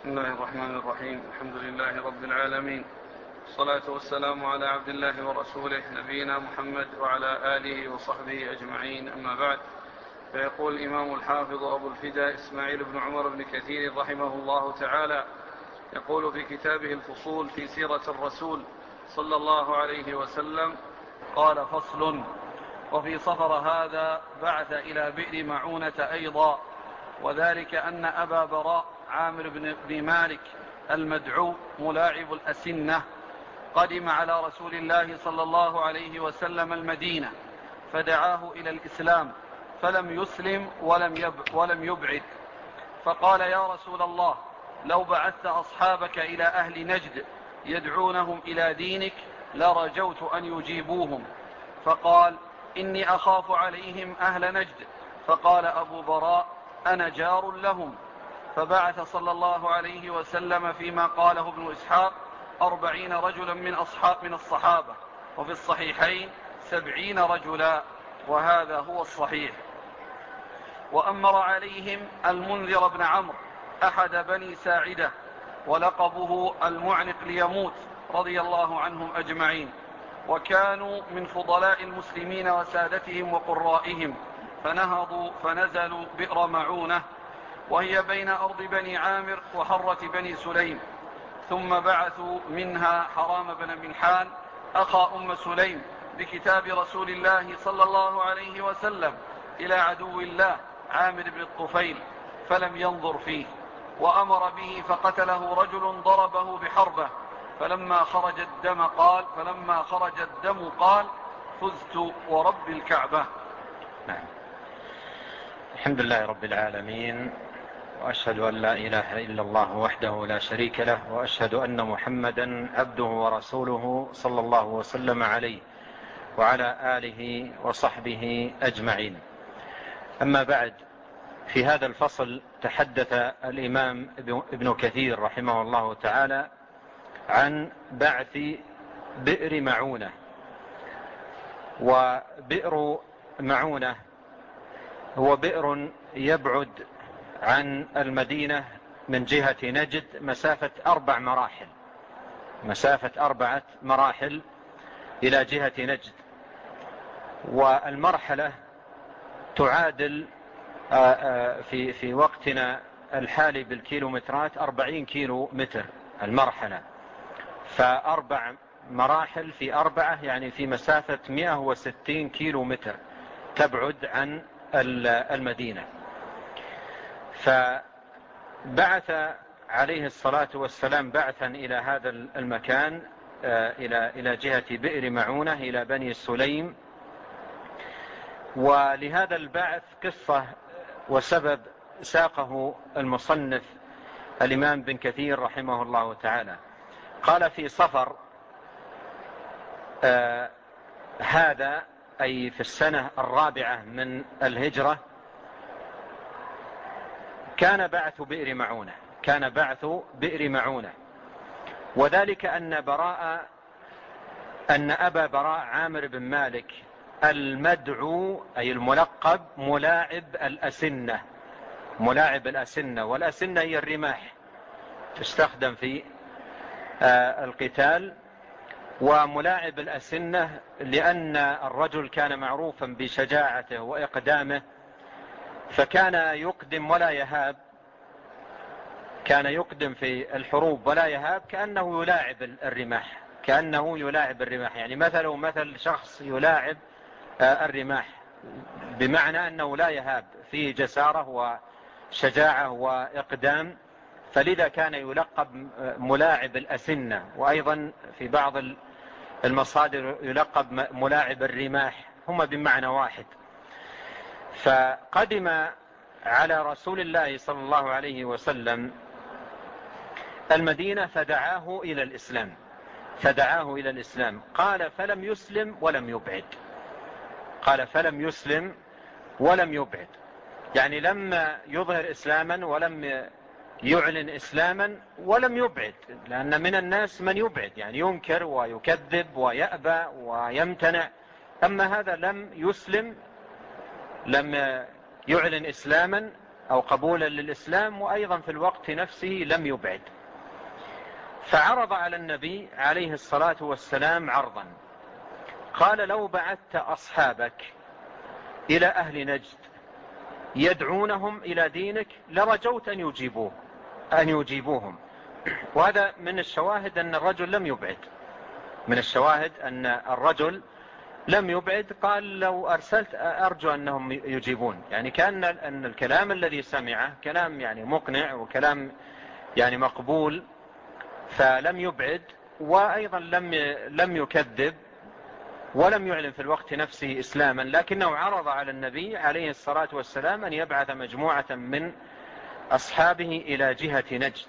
بسم الله الرحمن الرحيم. الحمد لله رب العالمين، الصلاة والسلام على عبد الله ورسوله نبينا محمد وعلى آله وصحبه أجمعين، أما بعد. فيقول الإمام الحافظ أبو الفداء إسماعيل بن عمر بن كثير رحمه الله تعالى، يقول في كتابه الفصول في سيرة الرسول صلى الله عليه وسلم: قال: فصل. وفي صفر هذا بعث إلى بئر معونة أيضا، وذلك أن أبا براء عامر بن مالك المدعو ملاعب الأسنة قدم على رسول الله صلى الله عليه وسلم المدينة، فدعاه إلى الإسلام فلم يسلم ولم يبعد، فقال: يا رسول الله، لو بعثت أصحابك إلى أهل نجد يدعونهم إلى دينك لرجوت أن يجيبوهم. فقال: إني أخاف عليهم أهل نجد. فقال أبو براء: أنا جار لهم. فبعث صلى الله عليه وسلم فيما قاله ابن إسحاق 40 رجلا من الصحابة، وفي الصحيحين 70 رجلا، وهذا هو الصحيح. وأمر عليهم المنذر بن عمرو أحد بني ساعدة، ولقبه المعنق ليموت، رضي الله عنهم أجمعين، وكانوا من فضلاء المسلمين وسادتهم وقرائهم، فنهضوا فنزلوا بئر معونة، وهي بين أرض بني عامر وحرة بني سليم، ثم بعثوا منها حرام بن منحان أخا أم سليم بكتاب رسول الله صلى الله عليه وسلم إلى عدو الله عامر بن الطفيل، فلم ينظر فيه، وأمر به فقتله رجل ضربه بحربة، فلما خرج الدم قال: فزت ورب الكعبة. نعم. الحمد لله رب العالمين، وأشهد أن لا إله إلا الله وحده لا شريك له، وأشهد أن محمدا عبده ورسوله صلى الله وسلم عليه وعلى آله وصحبه أجمعين. أما بعد، في هذا الفصل تحدث الإمام ابن كثير رحمه الله تعالى عن بعث بئر معونة. وبئر معونة هو بئر يبعد عن المدينة من جهة نجد مسافة 4 مراحل إلى جهة نجد، والمرحلة تعادل في وقتنا الحالي بالكيلومترات 40 كيلو متر المرحلة، ف4 مراحل في 4 يعني في مسافة 160 كيلو متر تبعد عن المدينة. فبعث عليه الصلاة والسلام بعثا إلى هذا المكان، إلى جهة بئر معونة إلى بني سليم. ولهذا البعث قصة وسبب ساقه المصنف الإمام بن كثير رحمه الله تعالى. قال: في صفر هذا، أي في السنة 4 من الهجرة، كان بعث بئر معونة، وذلك أن أبا براء عامر بن مالك المدعو أي الملقب ملاعب الأسنة، والأسنة هي الرماح تستخدم في القتال. وملاعب الأسنة لأن الرجل كان معروفا بشجاعته وإقدامه، فكان يقدم ولا يهاب، كان يقدم في الحروب ولا يهاب، كأنه يلاعب الرماح، يعني مثل شخص يلاعب الرماح، بمعنى أنه لا يهاب، فيه جسارة وشجاعة وإقدام، فلذا كان يلقب ملاعب الأسنة. وأيضا في بعض المصادر يلقب ملاعب الرماح، هما بمعنى واحد. فقدم على رسول الله صلى الله عليه وسلم المدينة فدعاه إلى الإسلام. قال: فلم يسلم ولم يبعد، يعني لم يظهر إسلاما ولم يعلن إسلاما ولم يبعد، لأن من الناس من يبعد، يعني ينكر ويكذب ويأبى ويمتنع. أما هذا لم يسلم، لم يعلن إسلاما أو قبولا للإسلام، وأيضا في الوقت نفسه لم يبعد. فعرض على النبي عليه الصلاة والسلام عرضا، قال: لو بعثت أصحابك إلى أهل نجد يدعونهم إلى دينك لرجوت أن يجيبوهم. وهذا من الشواهد أن الرجل لم يبعد، من الشواهد أن الرجل لم يبعد. قال: لو أرسلت أرجو أنهم يجيبون، يعني كان أن الكلام الذي سمعه كلام يعني مقنع وكلام يعني مقبول، فلم يبعد، وأيضا لم يكذب ولم يعلن في الوقت نفسه إسلاما، لكنه عرض على النبي عليه الصلاة والسلام أن يبعث مجموعة من أصحابه إلى جهة نجد.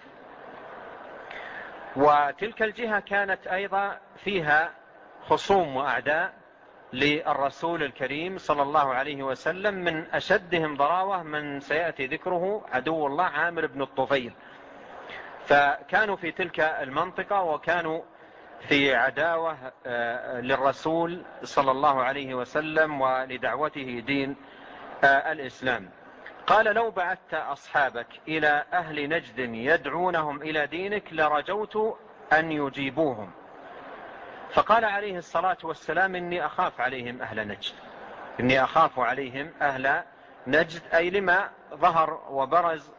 وتلك الجهة كانت أيضا فيها خصوم وأعداء للرسول الكريم صلى الله عليه وسلم، من أشدهم ضراوة من سيأتي ذكره عدو الله عامر بن الطفيل. فكانوا في تلك المنطقة وكانوا في عداوة للرسول صلى الله عليه وسلم ولدعوته دين الإسلام. قال: لو بعثت أصحابك إلى أهل نجد يدعونهم إلى دينك لرجوت أن يجيبوهم. فقال عليه الصلاة والسلام: إني أخاف عليهم أهل نجد، إني أخاف عليهم أهل نجد، أي لما ظهر وبرز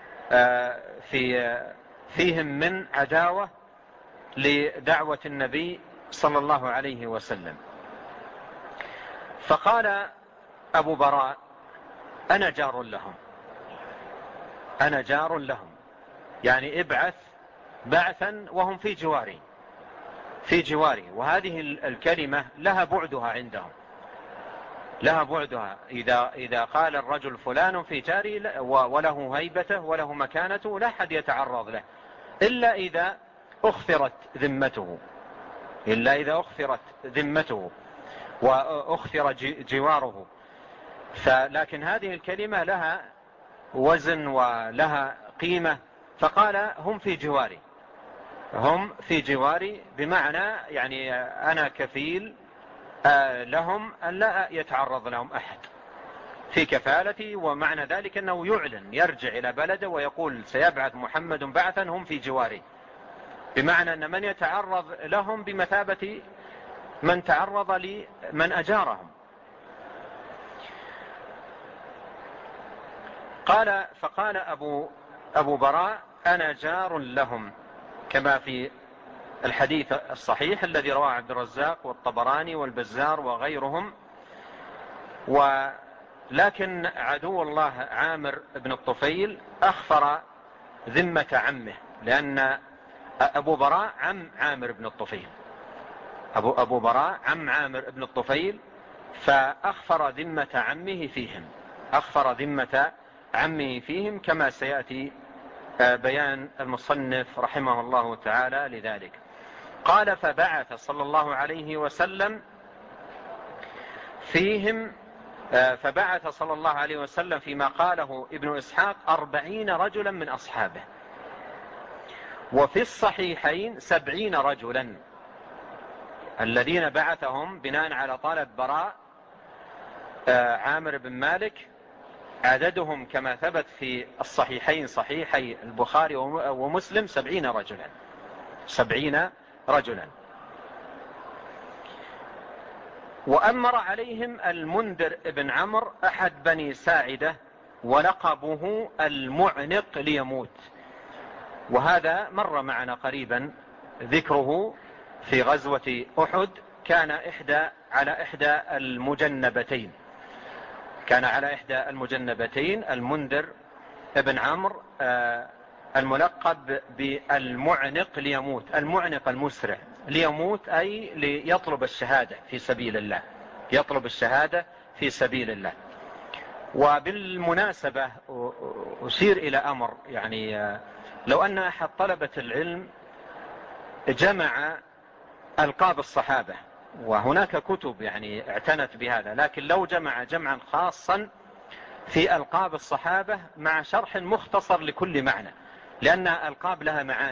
فيهم من عداوة لدعوة النبي صلى الله عليه وسلم. فقال أبو براء: أنا جار لهم، أنا جار لهم، يعني ابعث بعثا وهم في جواري. وهذه الكلمة لها بعدها عندهم، لها بعدها. إذا قال الرجل فلان في جاري وله هيبته وله مكانته لا أحد يتعرض له إلا إذا أخفرت ذمته وأخفر جواره. لكن هذه الكلمة لها وزن ولها قيمة. فقال: هم في جواري بمعنى يعني أنا كفيل لهم أن لا يتعرض لهم أحد في كفالتي. ومعنى ذلك أنه يعلن، يرجع إلى بلده ويقول: سيبعث محمد بعثا هم في جواري، بمعنى أن من يتعرض لهم بمثابة من تعرض لمن أجارهم. فقال أبو براء: أنا جار لهم، كما في الحديث الصحيح الذي رواه عبد الرزاق والطبراني والبزار وغيرهم. ولكن عدو الله عامر بن الطفيل أخفر ذمة عمه، لأن أبو براء عم عامر بن الطفيل، أبو براء عم عامر بن الطفيل، فأخفر ذمة عمه فيهم كما سيأتي بيان المصنف رحمه الله تعالى لذلك. قال: فبعث صلى الله عليه وسلم فيهم، فبعث صلى الله عليه وسلم فيما قاله ابن إسحاق 40 رجلا من أصحابه، وفي الصحيحين 70 رجلا الذين بعثهم بناء على طلب براء عامر بن مالك. عددهم كما ثبت في الصحيحين صحيحي البخاري ومسلم 70 رجلا. وأمر عليهم المنذر بن عمرو أحد بني ساعدة ولقبه المعنق ليموت، وهذا مر معنا قريبا ذكره في غزوة أحد. كان على إحدى المجنبتين المنذر ابن عمرو الملقب بالمعنق ليموت، المعنق المسرع ليموت أي ليطلب الشهادة في سبيل الله. وبالمناسبة أشير إلى أمر، يعني لو أن أحد طلبة العلم جمع ألقاب الصحابة، وهناك كتب يعني اعتنت بهذا، لكن لو جمع جمعا خاصا في ألقاب الصحابة مع شرح مختصر لكل معنى، لأن الألقاب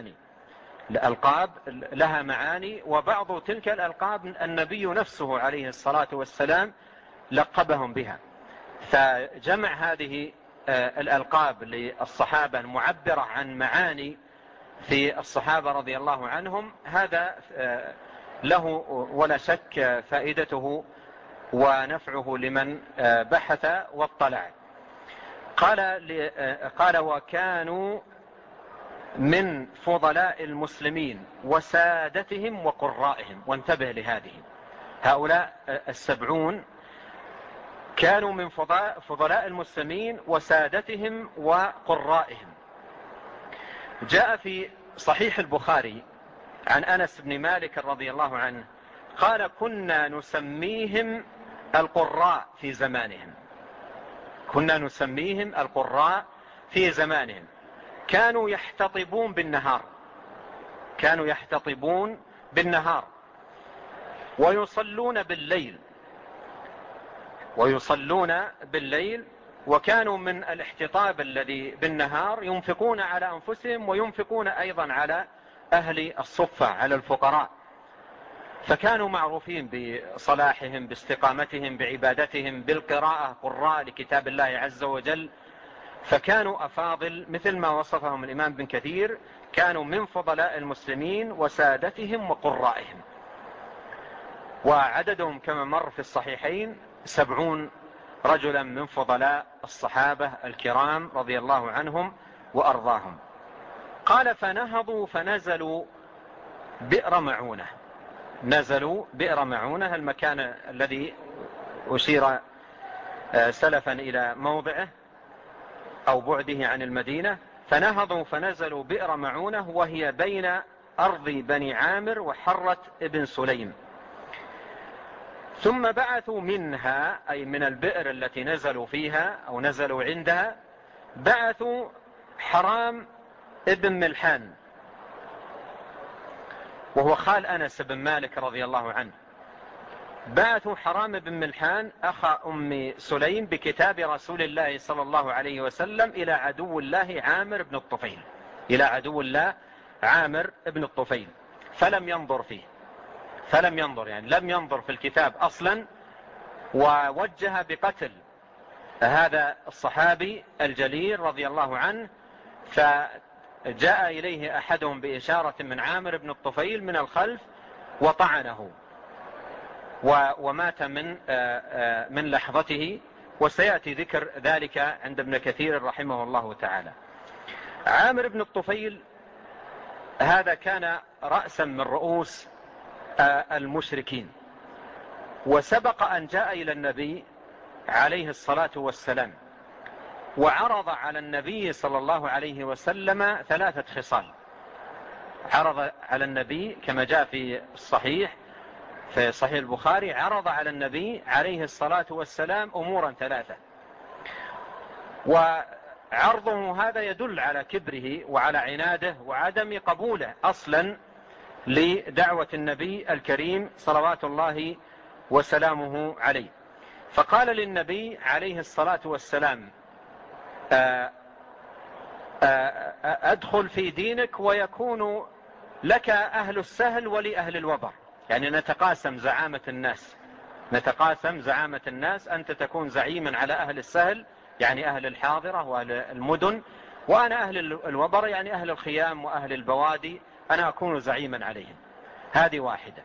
لها معاني، وبعض تلك الألقاب النبي نفسه عليه الصلاة والسلام لقبهم بها. فجمع هذه الألقاب للصحابة المعبرة عن معاني في الصحابة رضي الله عنهم، هذا له ولا شك فائدته ونفعه لمن بحث واطلع. قال وكانوا من فضلاء المسلمين وسادتهم وقرائهم. وانتبه لهذه، هؤلاء 70 كانوا من فضلاء المسلمين وسادتهم وقرائهم. جاء في صحيح البخاري عن أنس بن مالك رضي الله عنه قال كنا نسميهم القراء في زمانهم. كنا نسميهم القراء في زمانهم. كانوا يحتطبون بالنهار، كانوا يحتطبون بالنهار ويصلون بالليل، ويصلون بالليل. وكانوا من الاحتطاب الذي بالنهار ينفقون على أنفسهم وينفقون أيضا على أهل الصفة، على الفقراء. فكانوا معروفين بصلاحهم، باستقامتهم، بعبادتهم، بالقراءة، قراء لكتاب الله عز وجل. فكانوا أفاضل مثل ما وصفهم الإمام بن كثير، كانوا من فضلاء المسلمين وسادتهم وقرائهم. وعددهم كما مر في الصحيحين 70 رجلا من فضلاء الصحابة الكرام رضي الله عنهم وأرضاهم. قال فنهضوا فنزلوا بئر معونة. نزلوا بئر معونة، المكان الذي أشير سلفا إلى موضعه أو بعده عن المدينة. فنهضوا فنزلوا بئر معونة وهي بين أرض بني عامر وحرة ابن سليم. ثم بعثوا منها، أي من البئر التي نزلوا فيها أو نزلوا عندها، بعثوا حرام ابن ملحان وهو خال أنس بن مالك رضي الله عنه. بعثوا حرام بن ملحان أخا أم سليم بكتاب رسول الله صلى الله عليه وسلم إلى عدو الله عامر بن الطفيل، إلى عدو الله عامر بن الطفيل. فلم ينظر فيه، فلم ينظر يعني لم ينظر في الكتاب أصلا، ووجه بقتل هذا الصحابي الجليل رضي الله عنه. فجاء إليه أحدهم بإشارة من عامر بن الطفيل من الخلف وطعنه ومات من لحظته. وسيأتي ذكر ذلك عند ابن كثير رحمه الله تعالى. عامر بن الطفيل هذا كان رأسا من رؤوس المشركين، وسبق أن جاء إلى النبي عليه الصلاة والسلام وعرض على النبي صلى الله عليه وسلم 3 خصال. عرض على النبي كما جاء في الصحيح في صحيح البخاري، عرض على النبي عليه الصلاة والسلام أمورا 3. وعرضه هذا يدل على كبره وعلى عناده وعدم قبوله أصلا لدعوة النبي الكريم صلوات الله وسلامه عليه. فقال للنبي عليه الصلاة والسلام أدخل في دينك ويكون لك أهل السهل ولأهل الوبر، يعني نتقاسم زعامة الناس، نتقاسم زعامة الناس. أنت تكون زعيما على أهل السهل يعني أهل الحاضرة وأهل المدن، وأنا أهل الوبر يعني أهل الخيام وأهل البوادي أنا أكون زعيما عليهم. هذه واحدة.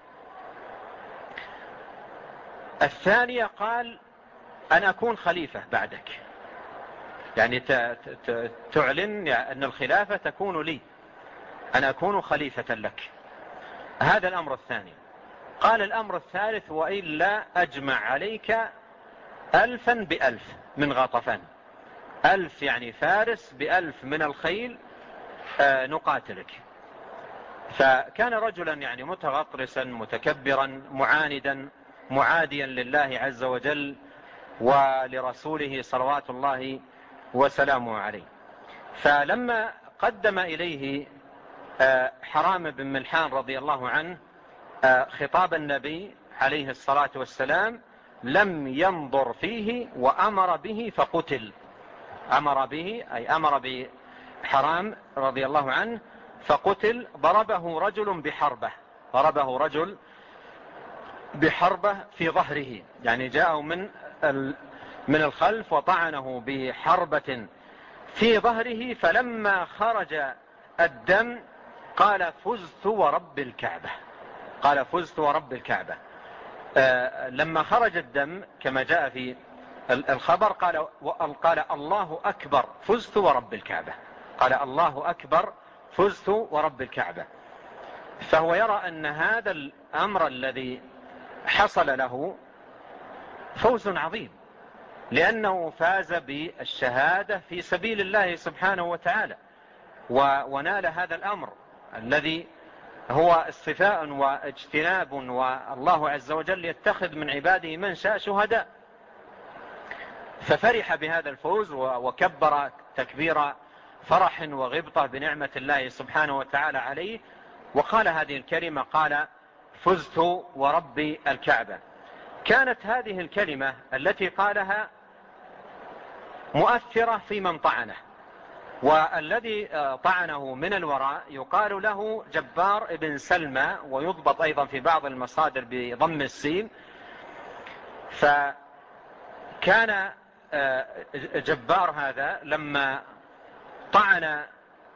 الثانية قال أن أكون خليفة بعدك، يعني تعلن أن الخلافة تكون لي، أن أكون خليفة لك. هذا الأمر الثاني. قال الأمر الثالث وإلا أجمع عليك 1000 ب1000 من غطفان. 1000 يعني فارس ب1000 من الخيل نقاتلك. فكان رجلا يعني متغطرسا متكبرا معاندا معاديا لله عز وجل ولرسوله صلوات الله وسلامه عليه. فلما قدم إليه حرام بن ملحان رضي الله عنه خطاب النبي عليه الصلاة والسلام لم ينظر فيه وأمر به فقتل. أمر به أي أمر بحرام رضي الله عنه فقتل. ضربه رجل بحربة، ضربه رجل بحربة في ظهره، يعني جاءوا من من الخلف وطعنه بحربة في ظهره، فلما خرج الدم قال فزت ورب الكعبة. قال فزت ورب الكعبة. لما خرج الدم كما جاء في الخبر قال الله أكبر فزت ورب الكعبة. قال الله أكبر فزت ورب الكعبة. فهو يرى أن هذا الأمر الذي حصل له فوز عظيم، لأنه فاز بالشهادة في سبيل الله سبحانه وتعالى، ونال هذا الأمر الذي هو اصطفاء واجتناب، والله عز وجل يتخذ من عباده من شاء شهداء. ففرح بهذا الفوز وكبر تكبير فرح وغبطة بنعمة الله سبحانه وتعالى عليه، وقال هذه الكلمة، قال فزت ورب الكعبة. كانت هذه الكلمة التي قالها مؤثرة في من طعنه، والذي طعنه من الوراء يقال له جبار ابن سلمى، ويضبط أيضا في بعض المصادر بضم السين. فكان جبار هذا لما طعن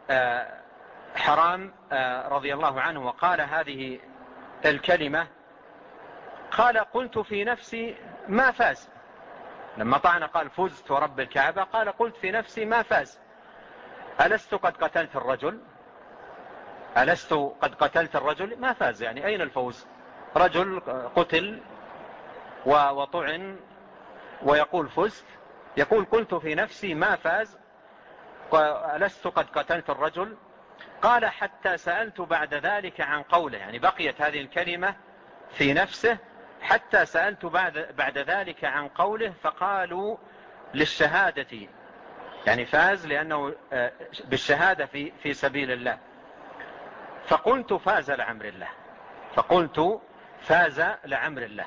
حرام رضي الله عنه وقال هذه الكلمة، قال قلت في نفسي ما فاز. لما طعن قال فزت ورب الكعبة، قال قلت في نفسي ما فاز، ألست قد قتلت الرجل؟ ألست قد قتلت الرجل؟ ما فاز، يعني أين الفوز؟ رجل قتل وطعن ويقول فزت، يقول قلت في نفسي ما فاز، ألست قد قتلت الرجل؟ قال حتى سألت بعد ذلك عن قوله، يعني بقيت هذه الكلمة في نفسه حتى سألت بعد ذلك عن قوله، فقالوا للشهادة، يعني فاز لأنه بالشهادة في سبيل الله. فقلت فاز لعمر الله، فقلت فاز لعمر الله.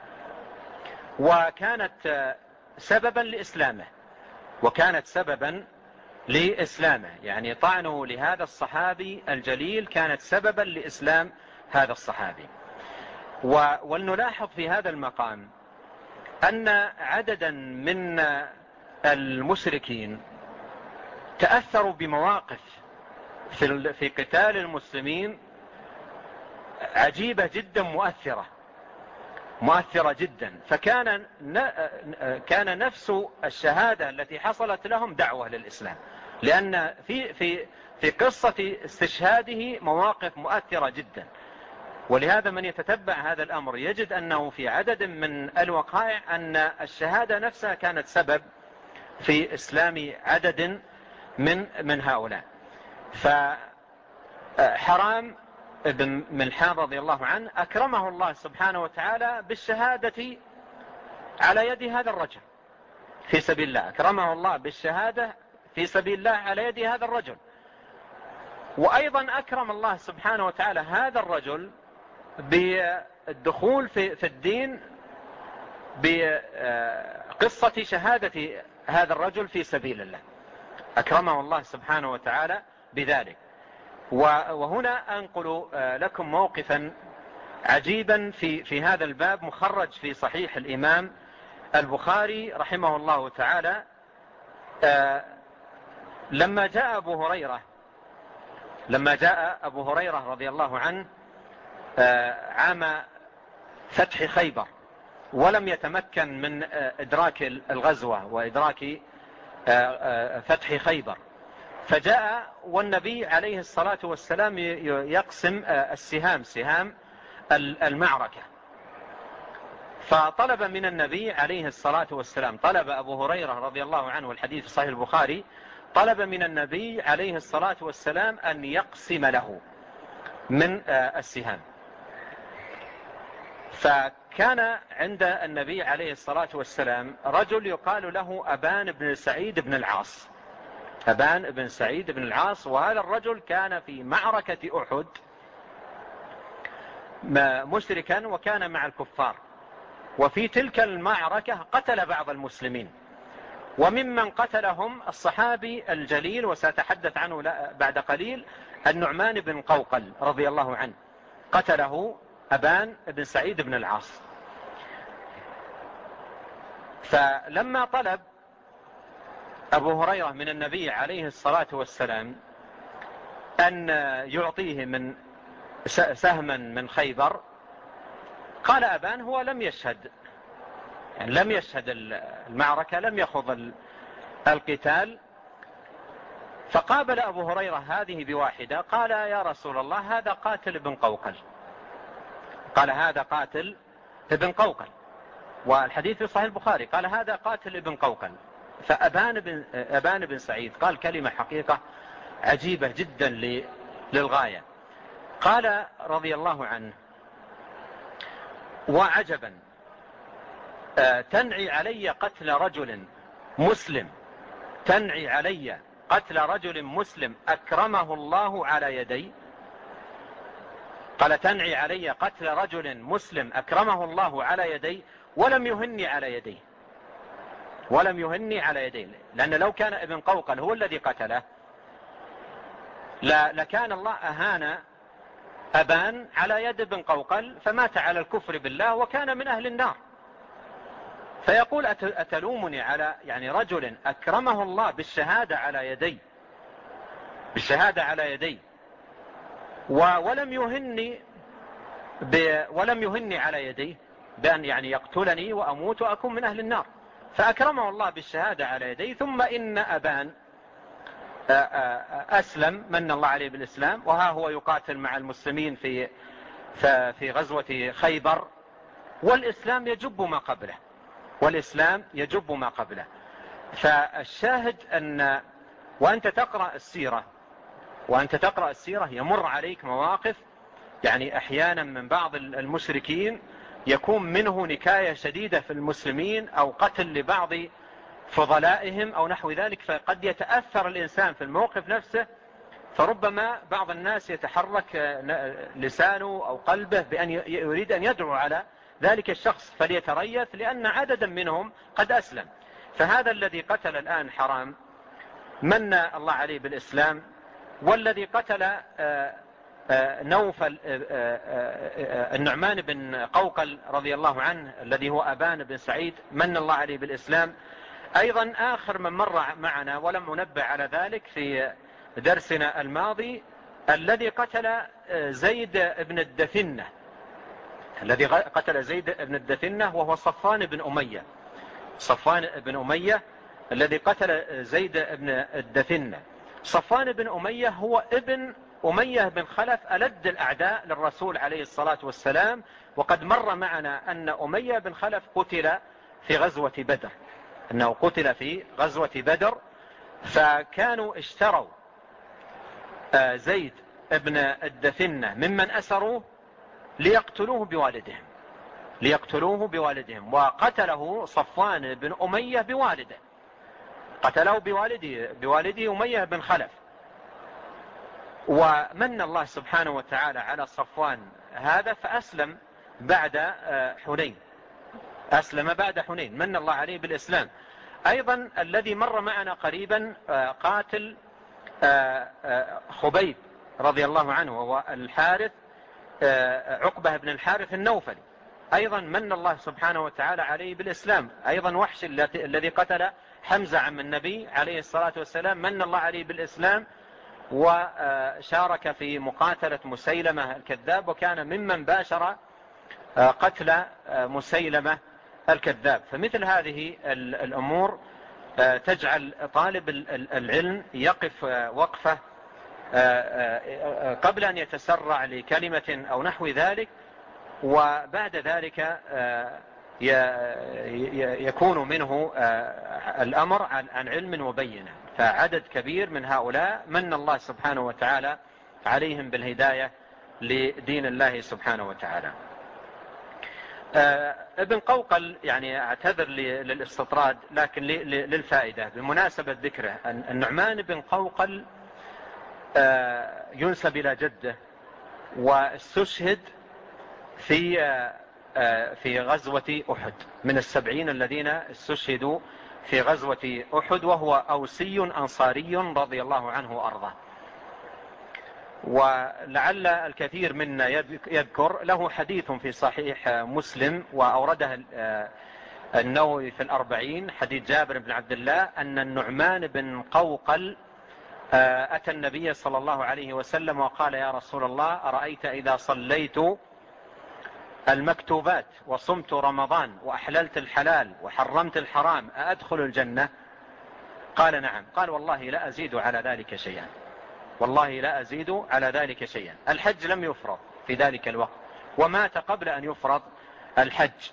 وكانت سببا لإسلامه، وكانت سببا لإسلامه، يعني طعنه لهذا الصحابي الجليل كانت سببا لإسلام هذا الصحابي. ولنلاحظ في هذا المقام أن عددا من المشركين تأثروا بمواقف في قتال المسلمين عجيبة جدا، مؤثرة جدا. كان نفس الشهادة التي حصلت لهم دعوة للإسلام، لأن في قصة استشهاده مواقف مؤثرة جدا. ولهذا من يتتبع هذا الأمر يجد أنه في عدد من الوقائع أن الشهادة نفسها كانت سبب في إسلام عدد من هؤلاء. فحرام بن ملحان رضي الله عنه أكرمه الله سبحانه وتعالى بالشهادة على يد هذا الرجل في سبيل الله، أكرمه الله بالشهادة في سبيل الله على يد هذا الرجل. وأيضا أكرم الله سبحانه وتعالى هذا الرجل بالدخول في الدين بقصة شهادة هذا الرجل في سبيل الله، أكرمه الله سبحانه وتعالى بذلك. وهنا أنقل لكم موقفا عجيبا في هذا الباب، مخرج في صحيح الإمام البخاري رحمه الله تعالى. لما جاء أبو هريرة رضي الله عنه عام فتح خيبر، ولم يتمكن من إدراك الغزوة وإدراك فتح خيبر، فجاء والنبي عليه الصلاة والسلام يقسم سهام المعركة. فطلب من النبي عليه الصلاة والسلام، طلب أبو هريرة رضي الله عنه، والحديث في صحيح البخاري، طلب من النبي عليه الصلاة والسلام أن يقسم له من السهام. فكان عند النبي عليه الصلاة والسلام رجل يقال له أبان بن سعيد بن العاص، أبان بن سعيد بن العاص. وهذا الرجل كان في معركة أحد مشركا وكان مع الكفار، وفي تلك المعركة قتل بعض المسلمين، وممن قتلهم الصحابي الجليل وسأتحدث عنه بعد قليل، النعمان بن قوقل رضي الله عنه، قتله أبان بن سعيد بن العاص. فلما طلب أبو هريرة من النبي عليه الصلاة والسلام أن يعطيه من سهما من خيبر، قال أبان هو لم يشهد، يعني لم يشهد المعركة، لم يخوض القتال. فقابل أبو هريرة هذه بواحدة، قال يا رسول الله هذا قاتل ابن قوقل، قال هذا قاتل ابن قوقل، والحديث في صحيح البخاري، قال هذا قاتل ابن قوقل. فأبان بن سعيد قال كلمة حقيقة عجيبة جدا للغاية، قال رضي الله عنه: وعجبا تنعي علي قتل رجل مسلم، تنعي علي قتل رجل مسلم أكرمه الله على يدي. قال تنعي علي قتل رجل مسلم أكرمه الله على يدي ولم يهني على يديه، ولم يهني على يديه، لأن لو كان ابن قوقل هو الذي قتله لكان الله أهان أبان على يد ابن قوقل فمات على الكفر بالله وكان من أهل النار. فيقول أتلومني على يعني رجل أكرمه الله بالشهادة على يدي، بالشهادة على يدي، ولم يهني على يديه بأن يعني يقتلني وأموت وأكون من أهل النار. فأكرمه الله بالشهادة على يدي، ثم إن أبان أسلم، من الله عليه بالإسلام، وها هو يقاتل مع المسلمين في غزوة خيبر، والإسلام يجب ما قبله، والإسلام يجب ما قبله. فالشاهد أن وأنت تقرأ السيرة يمر عليك مواقف يعني أحيانا من بعض المشركين يكون منه نكاية شديدة في المسلمين أو قتل لبعض فضلائهم أو نحو ذلك، فقد يتأثر الإنسان في الموقف نفسه، فربما بعض الناس يتحرك لسانه أو قلبه بأن يريد أن يدعو على ذلك الشخص فليتريث، لأن عددا منهم قد أسلم. فهذا الذي قتل الآن حرام من الله عليه بالإسلام، والذي قتل نوفل النعمان بن قوقل رضي الله عنه الذي هو أبان بن سعيد من الله عليه بالإسلام. أيضا آخر من مر معنا ولم ننبه على ذلك في درسنا الماضي الذي قتل زيد بن الدثنة، الذي قتل زيد بن الدثنة وهو صفوان بن أمية الذي قتل زيد بن الدثنة. صفوان بن أمية هو ابن أمية بن خلف ألد الأعداء للرسول عليه الصلاة والسلام، وقد مر معنا أن أمية بن خلف قتل في غزوة بدر، أنه قتل في غزوة بدر. فكانوا اشتروا زيد بن الدثنة ممن أسروه ليقتلوه بوالدهم، وقتله صفوان بن أمية بوالده، قتله بوالده أمية بن خلف. ومن الله سبحانه وتعالى على صفوان هذا فأسلم بعد حنين، من الله عليه بالإسلام. أيضا الذي مر معنا قريبا قاتل خبيب رضي الله عنه وهو الحارث عقبة بن الحارث النوفلي، أيضا من الله سبحانه وتعالى عليه بالإسلام. أيضا وحش الذي قتل حمزة عم النبي عليه الصلاة والسلام من الله عليه بالإسلام، وشارك في مقاتلة مسيلمة الكذاب، وكان ممن باشر قتل مسيلمة الكذاب. فمثل هذه الأمور تجعل طالب العلم يقف وقفة قبل أن يتسرع لكلمة أو نحو ذلك، وبعد ذلك يكون منه الأمر عن علم وبينة. فعدد كبير من هؤلاء من الله سبحانه وتعالى عليهم بالهداية لدين الله سبحانه وتعالى. ابن قوقل يعني اعتذر للاستطراد لكن للفائدة بمناسبة ذكره، النعمان بن قوقل ينسب إلى جده، واستشهد في غزوة أحد، من 70 الذين استشهدوا في غزوة أحد، وهو أوسي أنصاري رضي الله عنه وأرضاه. ولعل الكثير منا يذكر له حديث في صحيح مسلم وأورده النووي في الأربعين حديث جابر بن عبد الله أن النعمان بن قوقل أتى النبي صلى الله عليه وسلم وقال: يا رسول الله، أرأيت إذا صليت المكتوبات وصمت رمضان وأحللت الحلال وحرمت الحرام أأدخل الجنة؟ قال: نعم. قال: والله لا أزيد على ذلك شيئا، والله لا أزيد على ذلك شيئا. الحج لم يفرض في ذلك الوقت، ومات قبل أن يفرض الحج،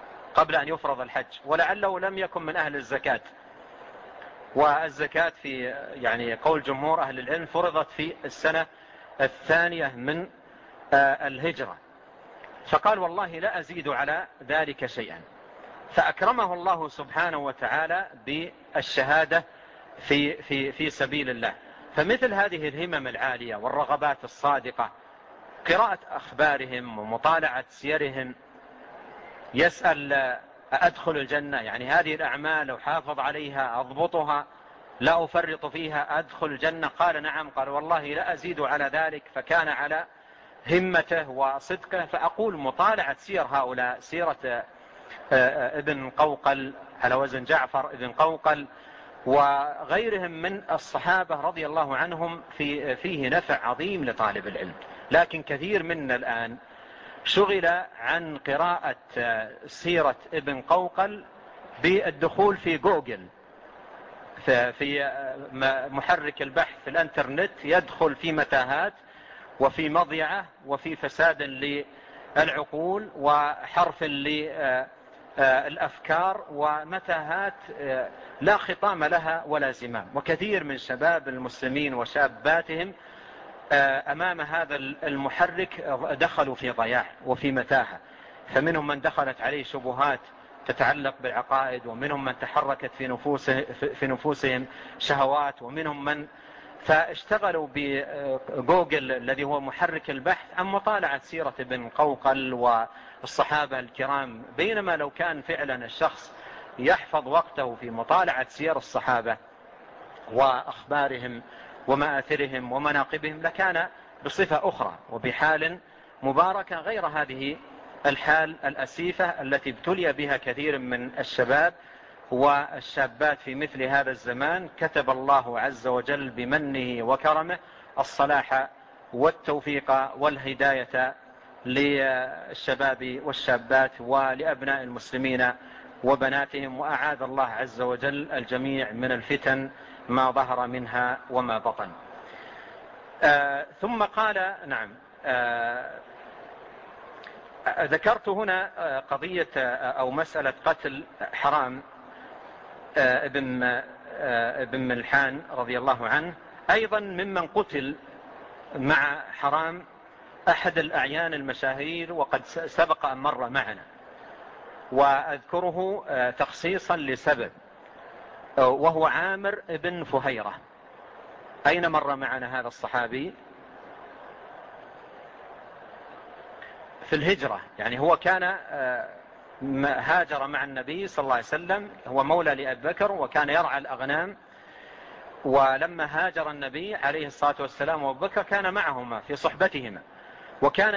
ولعله لم يكن من أهل الزكاة، والزكاة في يعني قول جمهور أهل العلم فرضت في السنة الثانية من الهجرة. فقال: والله لا أزيد على ذلك شيئا. فأكرمه الله سبحانه وتعالى بالشهادة في سبيل الله. فمثل هذه الهمم العالية والرغبات الصادقة، قراءة أخبارهم ومطالعة سيرهم، يسأل: أدخل الجنة؟ يعني هذه الأعمال لو حافظ عليها أضبطها لا أفرط فيها أدخل الجنة؟ قال: نعم. قال: والله لا أزيد على ذلك. فكان على همته وصدقه. فأقول مطالعة سير هؤلاء، سيرة ابن قوقل على وزن جعفر ابن قوقل وغيرهم من الصحابة رضي الله عنهم فيه نفع عظيم لطالب العلم. لكن كثير منا الآن شغل عن قراءة سيرة ابن قوقل بالدخول في جوجل، في محرك البحث في الانترنت، يدخل في متاهات وفي مضيعة وفي فساد للعقول وحرف للأفكار ومتاهات لا خطام لها ولا زمام. وكثير من شباب المسلمين وشاباتهم أمام هذا المحرك دخلوا في ضياع وفي متاهة. فمنهم من دخلت عليه شبهات تتعلق بالعقائد، ومنهم من تحركت في نفوسهم شهوات، ومنهم من فاشتغلوا بجوجل الذي هو محرك البحث عن مطالعة سيرة ابن قوقل والصحابة الكرام، بينما لو كان فعلا الشخص يحفظ وقته في مطالعة سير الصحابة وأخبارهم ومآثرهم ومناقبهم لكان بصفة أخرى وبحال مباركة، غير هذه الحال الأسيفة التي ابتلي بها كثير من الشباب والشابات في مثل هذا الزمان. كتب الله عز وجل بمنه وكرمه الصلاح والتوفيق والهداية للشباب والشابات ولأبناء المسلمين وبناتهم، وأعاذ الله عز وجل الجميع من الفتن ما ظهر منها وما بطن. ثم قال: نعم، ذكرت هنا قضية أو مسألة قتل حرام ابن ملحان رضي الله عنه، أيضا ممن قتل مع حرام أحد الأعيان المشاهير، وقد سبق أن مر معنا، وأذكره تخصيصا لسبب، وهو عامر بن فهيرة. أين مر معنا هذا الصحابي؟ في الهجرة، يعني هو كان هاجر مع النبي صلى الله عليه وسلم، هو مولى لأبي بكر وكان يرعى الأغنام، ولما هاجر النبي عليه الصلاة والسلام وأبو بكر كان معهما في صحبتهما، وكان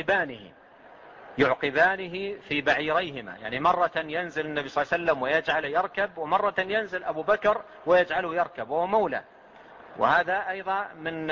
يعقبانه في بعيريهما، يعني مرة ينزل النبي صلى الله عليه وسلم ويجعل يركب، ومرة ينزل أبو بكر ويجعله يركب، وهو مولى. وهذا أيضا من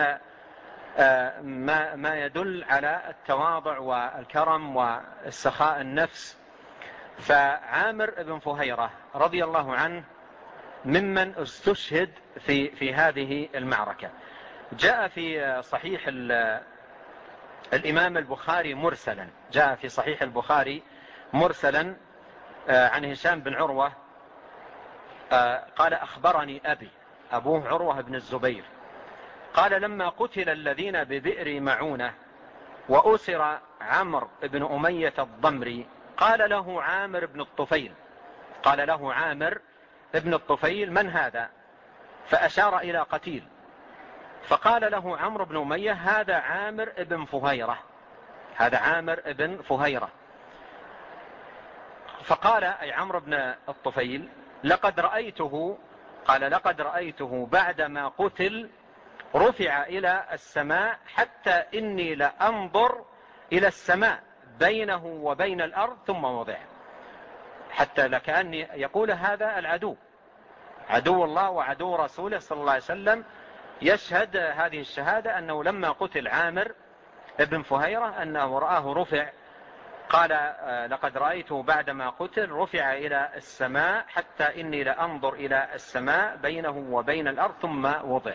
ما يدل على التواضع والكرم والسخاء النفس. فعامر بن فهيرة رضي الله عنه ممن استشهد في هذه المعركة. جاء في صحيح الإمام البخاري مرسلا، جاء في صحيح البخاري مرسلا عن هشام بن عروة قال: أخبرني أبوه عروة بن الزبير قال: لما قتل الذين ببئر معونة وأسر عمرو بن أمية الضمري قال له عامر بن الطفيل: من هذا؟ فأشار إلى قتيل، فقال له عمرو بن أمية: هذا عامر بن فهيرة. فقال أي عمرو بن الطفيل: لقد رأيته بعدما قتل رفع إلى السماء حتى إني لأنظر إلى السماء بينه وبين الأرض ثم وضع. حتى لكأن يقول هذا العدو، عدو الله وعدو رسوله صلى الله عليه وسلم، يشهد هذه الشهادة أنه لما قتل عامر ابن فهيرة أنه رآه رفع، قال لقد رأيته بعدما قتل رفع إلى السماء حتى إني لأنظر إلى السماء بينه وبين الأرض ثم وضع.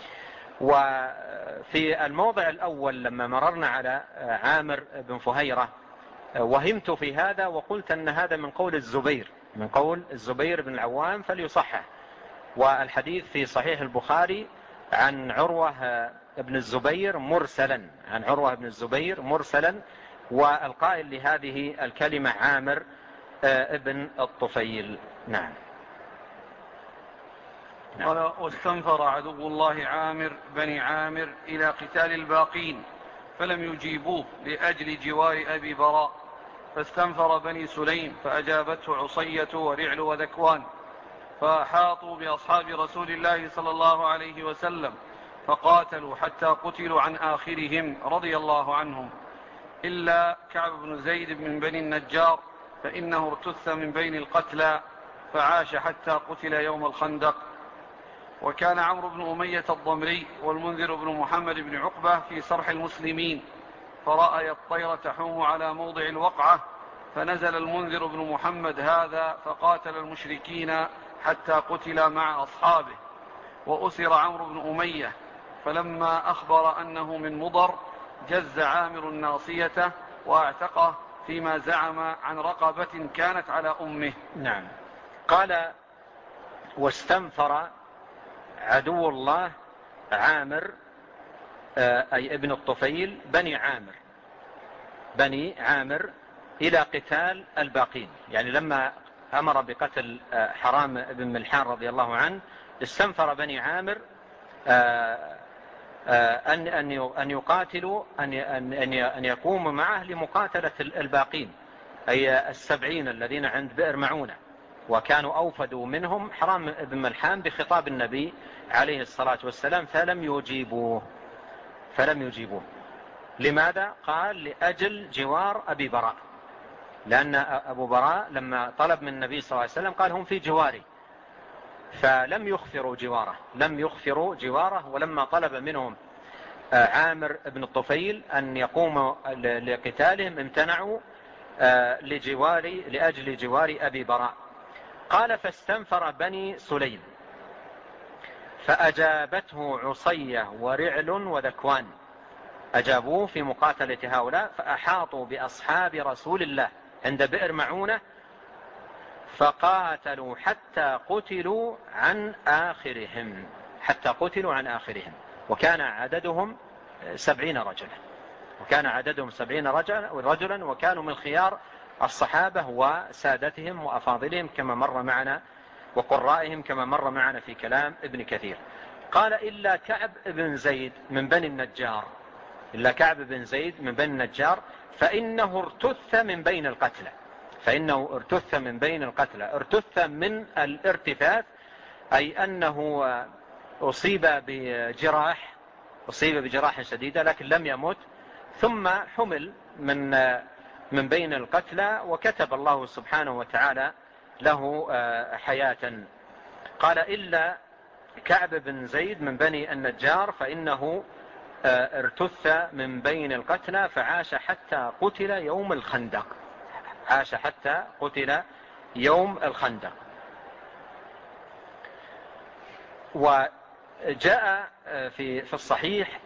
وفي الموضع الأول لما مررنا على عامر بن فهيرة وهمت في هذا وقلت أن هذا من قول الزبير، من قول الزبير بن العوام فليصحح. والحديث في صحيح البخاري عن عروة بن الزبير مرسلا، عن عروة بن الزبير مرسلا، والقائل لهذه الكلمة عامر ابن الطفيل. نعم. قال: واستنفر عدو الله عامر بني عامر إلى قتال الباقين فلم يجيبوه لأجل جوار أبي براء، فاستنفر بني سليم فأجابته عصية ورعل وذكوان، فأحاطوا بأصحاب رسول الله صلى الله عليه وسلم فقاتلوا حتى قتلوا عن آخرهم رضي الله عنهم، إلا كعب بن زيد من بني النجار فإنه ارتث من بين القتلى فعاش حتى قتل يوم الخندق. وكان عمرو بن أمية الضمري والمنذر بن محمد بن عقبة في صرح المسلمين، فرأي الطير تحوم على موضع الوقعة، فنزل المنذر بن محمد هذا فقاتل المشركين حتى قتل مع أصحابه. وأسر عمرو بن أمية، فلما أخبر أنه من مضر جز عامر الناصية وأعتقه فيما زعم عن رقبة كانت على أمه. نعم. قال: واستنفر عدو الله عامر أي ابن الطفيل بني عامر إلى قتال الباقين، يعني لما أمر بقتل حرام بن ملحان رضي الله عنه استنفر بني عامر أن يقاتلوا، أن يقوموا معه لمقاتلة الباقين، أي 70 الذين عند بئر معونة، وكانوا أوفدوا منهم حرام بن ملحان بخطاب النبي عليه الصلاة والسلام فلم يجيبوه. لماذا؟ قال: لأجل جوار أبي براء، لأن أبو براء لما طلب من النبي صلى الله عليه وسلم قال: هم في جواري، فلم يخفروا جواره. ولما طلب منهم عامر بن الطفيل أن يقوموا لقتالهم امتنعوا لأجل جوار أبي براء. قال: فاستنفر بني سليم فأجابته عصية ورعل وذكوان، أجابوه في مقاتلة هؤلاء، فأحاطوا بأصحاب رسول الله عند بئر معونة فقاتلوا حتى قتلوا عن آخرهم، وكان عددهم 70 رجلا، وكانوا من خيار الصحابة وسادتهم وأفاضلهم كما مر معنا، وقرائهم كما مر معنا في كلام ابن كثير. قال: إلا كعب بن زيد من بني النجار فإنه ارتث من بين القتلى. ارتث من الارتثاث، أي أنه أصيب بجراح شديدة لكن لم يمت، ثم حمل من بين القتلى وكتب الله سبحانه وتعالى له حياة. قال: إلا كعب بن زيد من بني النجار فإنه ارتث من بين القتلى فعاش حتى قتل يوم الخندق. وجاء في الصحيح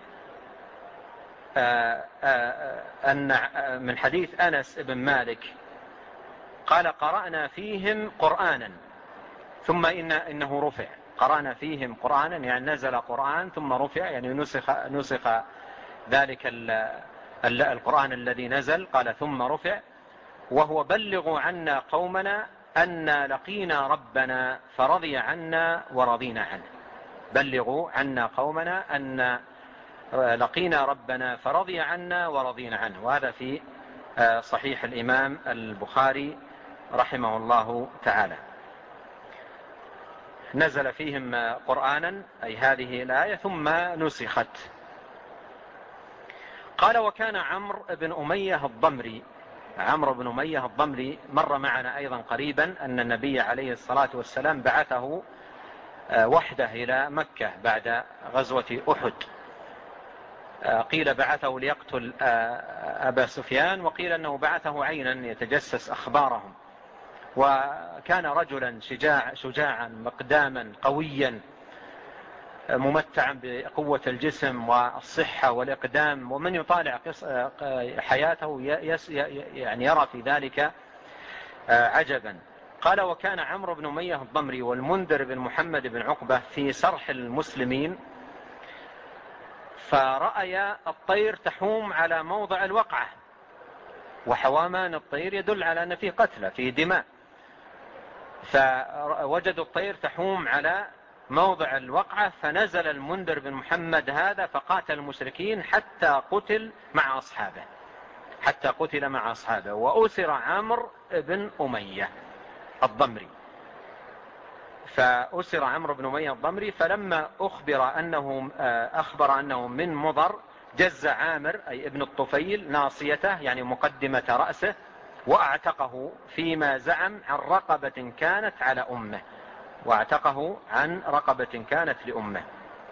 أن من حديث أنس بن مالك قال: قرأنا فيهم قرآنا ثم إنه رفع. قرأنا فيهم قرآنا يعني نزل قرآن ثم رفع، يعني نسخ ذلك القرآن الذي نزل، قال ثم رفع، وهو: بلغوا عنا قومنا أن لقينا ربنا فرضي عنا ورضينا عنه. بلغوا عنا قومنا أن لقينا ربنا فرضي عنا ورضينا عنه. وهذا في صحيح الإمام البخاري رحمه الله تعالى. نزل فيهم قرآنا أي هذه الآية ثم نسخت. قال: وكان عمرو بن أمية الضمري عمرو بن أمية الضمري مر معنا أيضا قريبا أن النبي عليه الصلاة والسلام بعثه وحده إلى مكة بعد غزوة أحد. قيل بعثه ليقتل أبا سفيان، وقيل أنه بعثه عينا يتجسس أخبارهم. وكان رجلا شجاعا مقداما قويا ممتعا بقوة الجسم والصحة والإقدام، ومن يطالع حياته يعني يرى في ذلك عجبا. قال: وكان عمرو بن أمية الضمري والمنذر بن محمد بن عقبة في سرح المسلمين، فرأيا الطير تحوم على موضع الوقعة، وحوامان الطير يدل على أن فيه قتلى فيه دماء، فوجدوا الطير تحوم على موضع الوقعة، فنزل المنذر بن محمد هذا فقاتل المشركين حتى قتل مع أصحابه، وأسر عمرو بن أمية الضمري. فأسر عمرو بن أمية الضمري، فلما أخبر أنه من مضر، جز عامر أي ابن الطفيل ناصيته يعني مقدمة رأسه، وأعتقه فيما زعم عن رقبة كانت لأمه.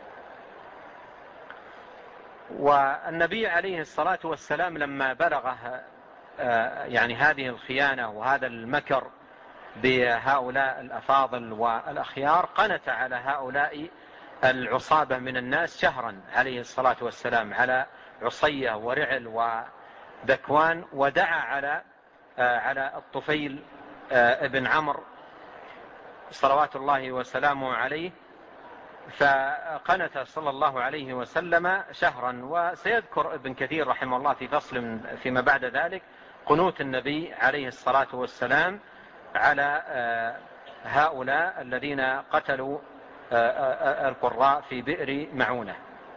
والنبي عليه الصلاة والسلام لما بلغه يعني هذه الخيانة وهذا المكر بهؤلاء الأفاضل والأخيار، قنت على هؤلاء العصابة من الناس شهرا عليه الصلاة والسلام، على عصية ورعل وذكوان، ودعا على الطفيل ابن عمرو صلوات الله وسلامه عليه، فقنت صلى الله عليه وسلم شهرا. وسيذكر ابن كثير رحمه الله في فصل فيما بعد ذلك قنوت النبي عليه الصلاة والسلام على هؤلاء الذين قتلوا القراء في بئر معونة.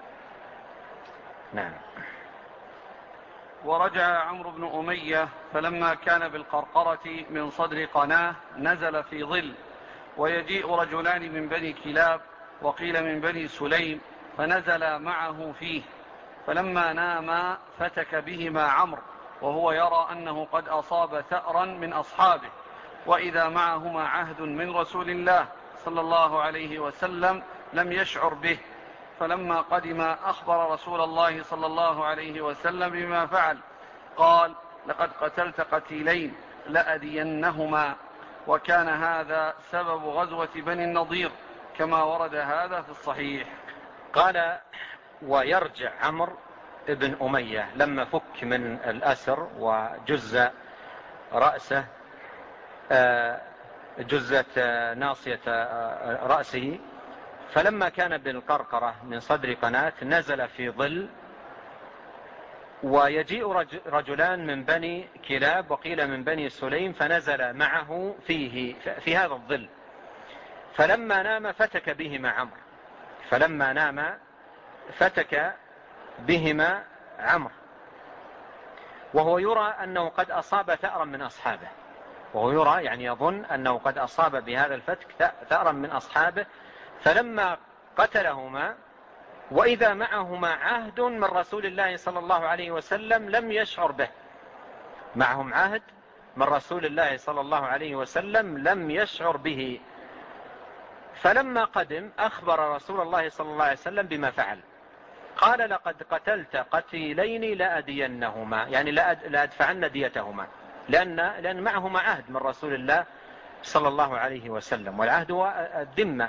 نعم. ورجع عمرو بن أمية فلما كان بالقرقرة من صدر قناه نزل في ظل، ويجيء رجلان من بني كلاب وقيل من بني سليم فنزل معه فيه، فلما ناما فتك بهما عمرو وهو يرى أنه قد أصاب ثأرا من أصحابه، وإذا معهما عهد من رسول الله صلى الله عليه وسلم لم يشعر به. فلما قدم أخبر رسول الله صلى الله عليه وسلم بما فعل، قال: لقد قتلت قتيلين لأدينهما. وكان هذا سبب غزوة بني النضير كما ورد هذا في الصحيح. قال: ويرجع عمرو بن أمية لما فك من الأسر وجز رأسه، جزت ناصية رأسه، فلما كان بالقرقرة من صدر قناة نزل في ظل، ويجيء رجلان من بني كلاب وقيل من بني سليم فنزل معه في هذا الظل، فلما نام فتك بهما عمرو وهو يرى أنه قد أصاب ثأرا من أصحابه، يعني يظن أنه قد أصاب بهذا الفتك ثأرا من أصحابه. فلما قتلهما وإذا معهما عهد من رسول الله صلى الله عليه وسلم لم يشعر به، معهم عهد من رسول الله صلى الله عليه وسلم لم يشعر به. فلما قدم أخبر رسول الله صلى الله عليه وسلم بما فعل، قال: لقد قتلت قتيلين لأدينهما، يعني لأدفعن ديتهما، لأن معهما عهد من رسول الله صلى الله عليه وسلم، والعهد هو الذمة،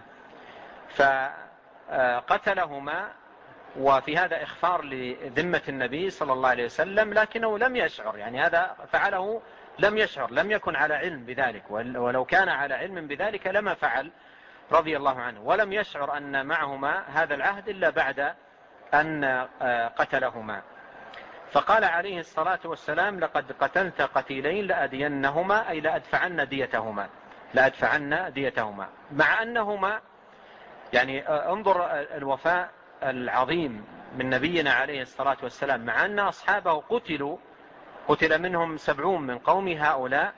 فقتلهما. وفي هذا إخفار لذمة النبي صلى الله عليه وسلم، لكنه لم يشعر، يعني هذا فعله لم يشعر، لم يكن على علم بذلك، ولو كان على علم بذلك لما فعل رضي الله عنه، ولم يشعر أن معهما هذا العهد إلا بعد أن قتلهما. فقال عليه الصلاة والسلام: لقد قتلت قتيلين لأدينهما، أي لأدفعن ديتهما، مع أنهما، يعني انظر الوفاء العظيم من نبينا عليه الصلاة والسلام، مع أن أصحابه قتل منهم 70 من قوم هؤلاء،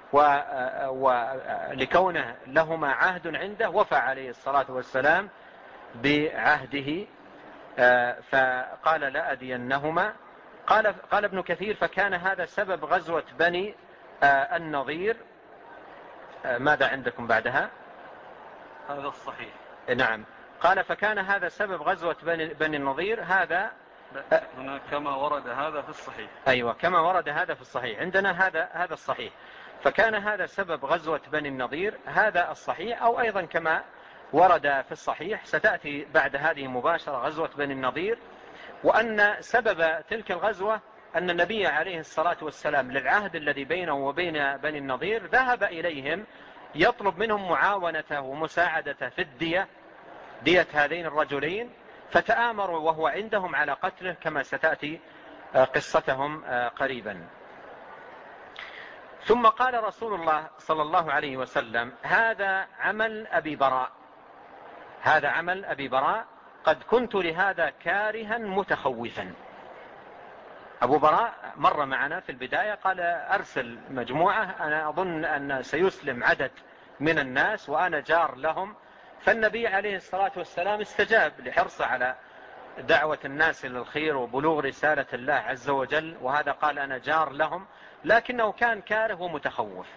ولكونه لهما عهد عنده وفى عليه الصلاة والسلام بعهده، فقال: لأدينهما، قال ابن كثير فكان هذا سبب غزوة بني النضير. ماذا عندكم بعدها؟ هذا الصحيح. نعم. قال فكان هذا سبب غزوة بني النضير. هذا هنا كما ورد هذا في الصحيح. أيوة كما ورد هذا في الصحيح. عندنا هذا الصحيح. فكان هذا سبب غزوة بني النضير، هذا الصحيح. أو أيضا كما ورد في الصحيح ستأتي بعد هذه مباشرة غزوة بني النضير، وأن سبب تلك الغزوة أن النبي عليه الصلاة والسلام للعهد الذي بينه وبين بني النضير ذهب إليهم يطلب منهم معاونته ومساعدته في دية هذين الرجلين، فتآمروا وهو عندهم على قتله كما ستأتي قصتهم قريبا. ثم قال رسول الله صلى الله عليه وسلم هذا عمل أبي براء، هذا عمل أبي براء قد كنت لهذا كارها متخوفا. أبو براء مر معنا في البداية قال أرسل مجموعة، أنا أظن أن سيسلم عدد من الناس وأنا جار لهم. فالنبي عليه الصلاة والسلام استجاب لحرصه على دعوة الناس إلى الخير وبلوغ رسالة الله عز وجل، وهذا قال أنا جار لهم، لكنه كان كاره ومتخوف.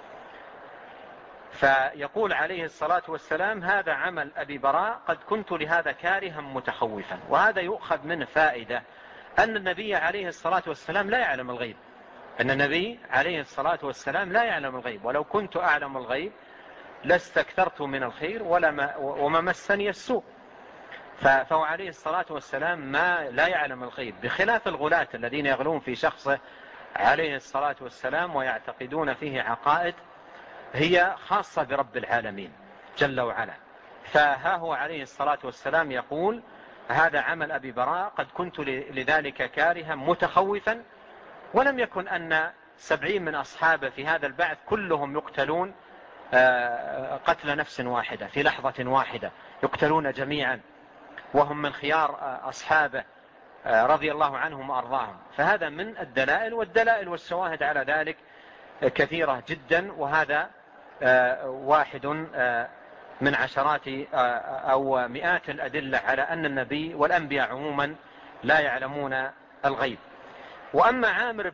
فيقول عليه الصلاة والسلام هذا عمل أبي براء قد كنت لهذا كارها متخوفا. وهذا يؤخذ منه فائدة أن النبي عليه الصلاة والسلام لا يعلم الغيب، أن النبي عليه الصلاة والسلام لا يعلم الغيب. ولو كنت أعلم الغيب لاستكثرت من الخير وما مسني السوء. فهو عليه الصلاة والسلام ما لا يعلم الغيب، بخلاف الغلاة الذين يغلون في شخصه عليه الصلاة والسلام ويعتقدون فيه عقائد هي خاصة برب العالمين جل وعلا. فها هو عليه الصلاة والسلام يقول هذا عمل أبي براء قد كنت لذلك كارها متخوفا. ولم يكن أن 70 من أصحابه في هذا البعث كلهم يقتلون قتل نفس واحدة في لحظة واحدة، يقتلون جميعا وهم من خيار أصحابه رضي الله عنهم وأرضاهم. فهذا من الدلائل، والدلائل والشواهد على ذلك كثيرة جدا، وهذا واحد من عشرات أو مئات الأدلة على أن النبي والأنبياء عموما لا يعلمون الغيب. وأما عامر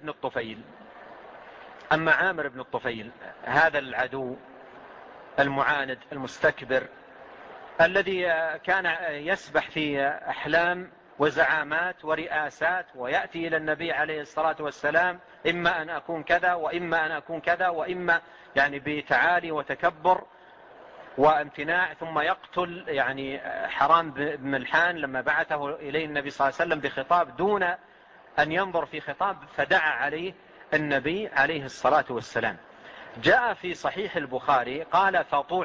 بن الطفيل هذا العدو المعاند المستكبر الذي كان يسبح في أحلام وزعامات ورئاسات، ويأتي إلى النبي عليه الصلاة والسلام إما أن أكون كذا وإما أن أكون كذا وإما يعني بتعالي وتكبر وامتناع، ثم يقتل يعني حرام بن ملحان لما بعثه إليه النبي صلى الله عليه وسلم بخطاب دون أن ينظر في خطاب، فدعا عليه النبي عليه الصلاة والسلام. جاء في صحيح البخاري قال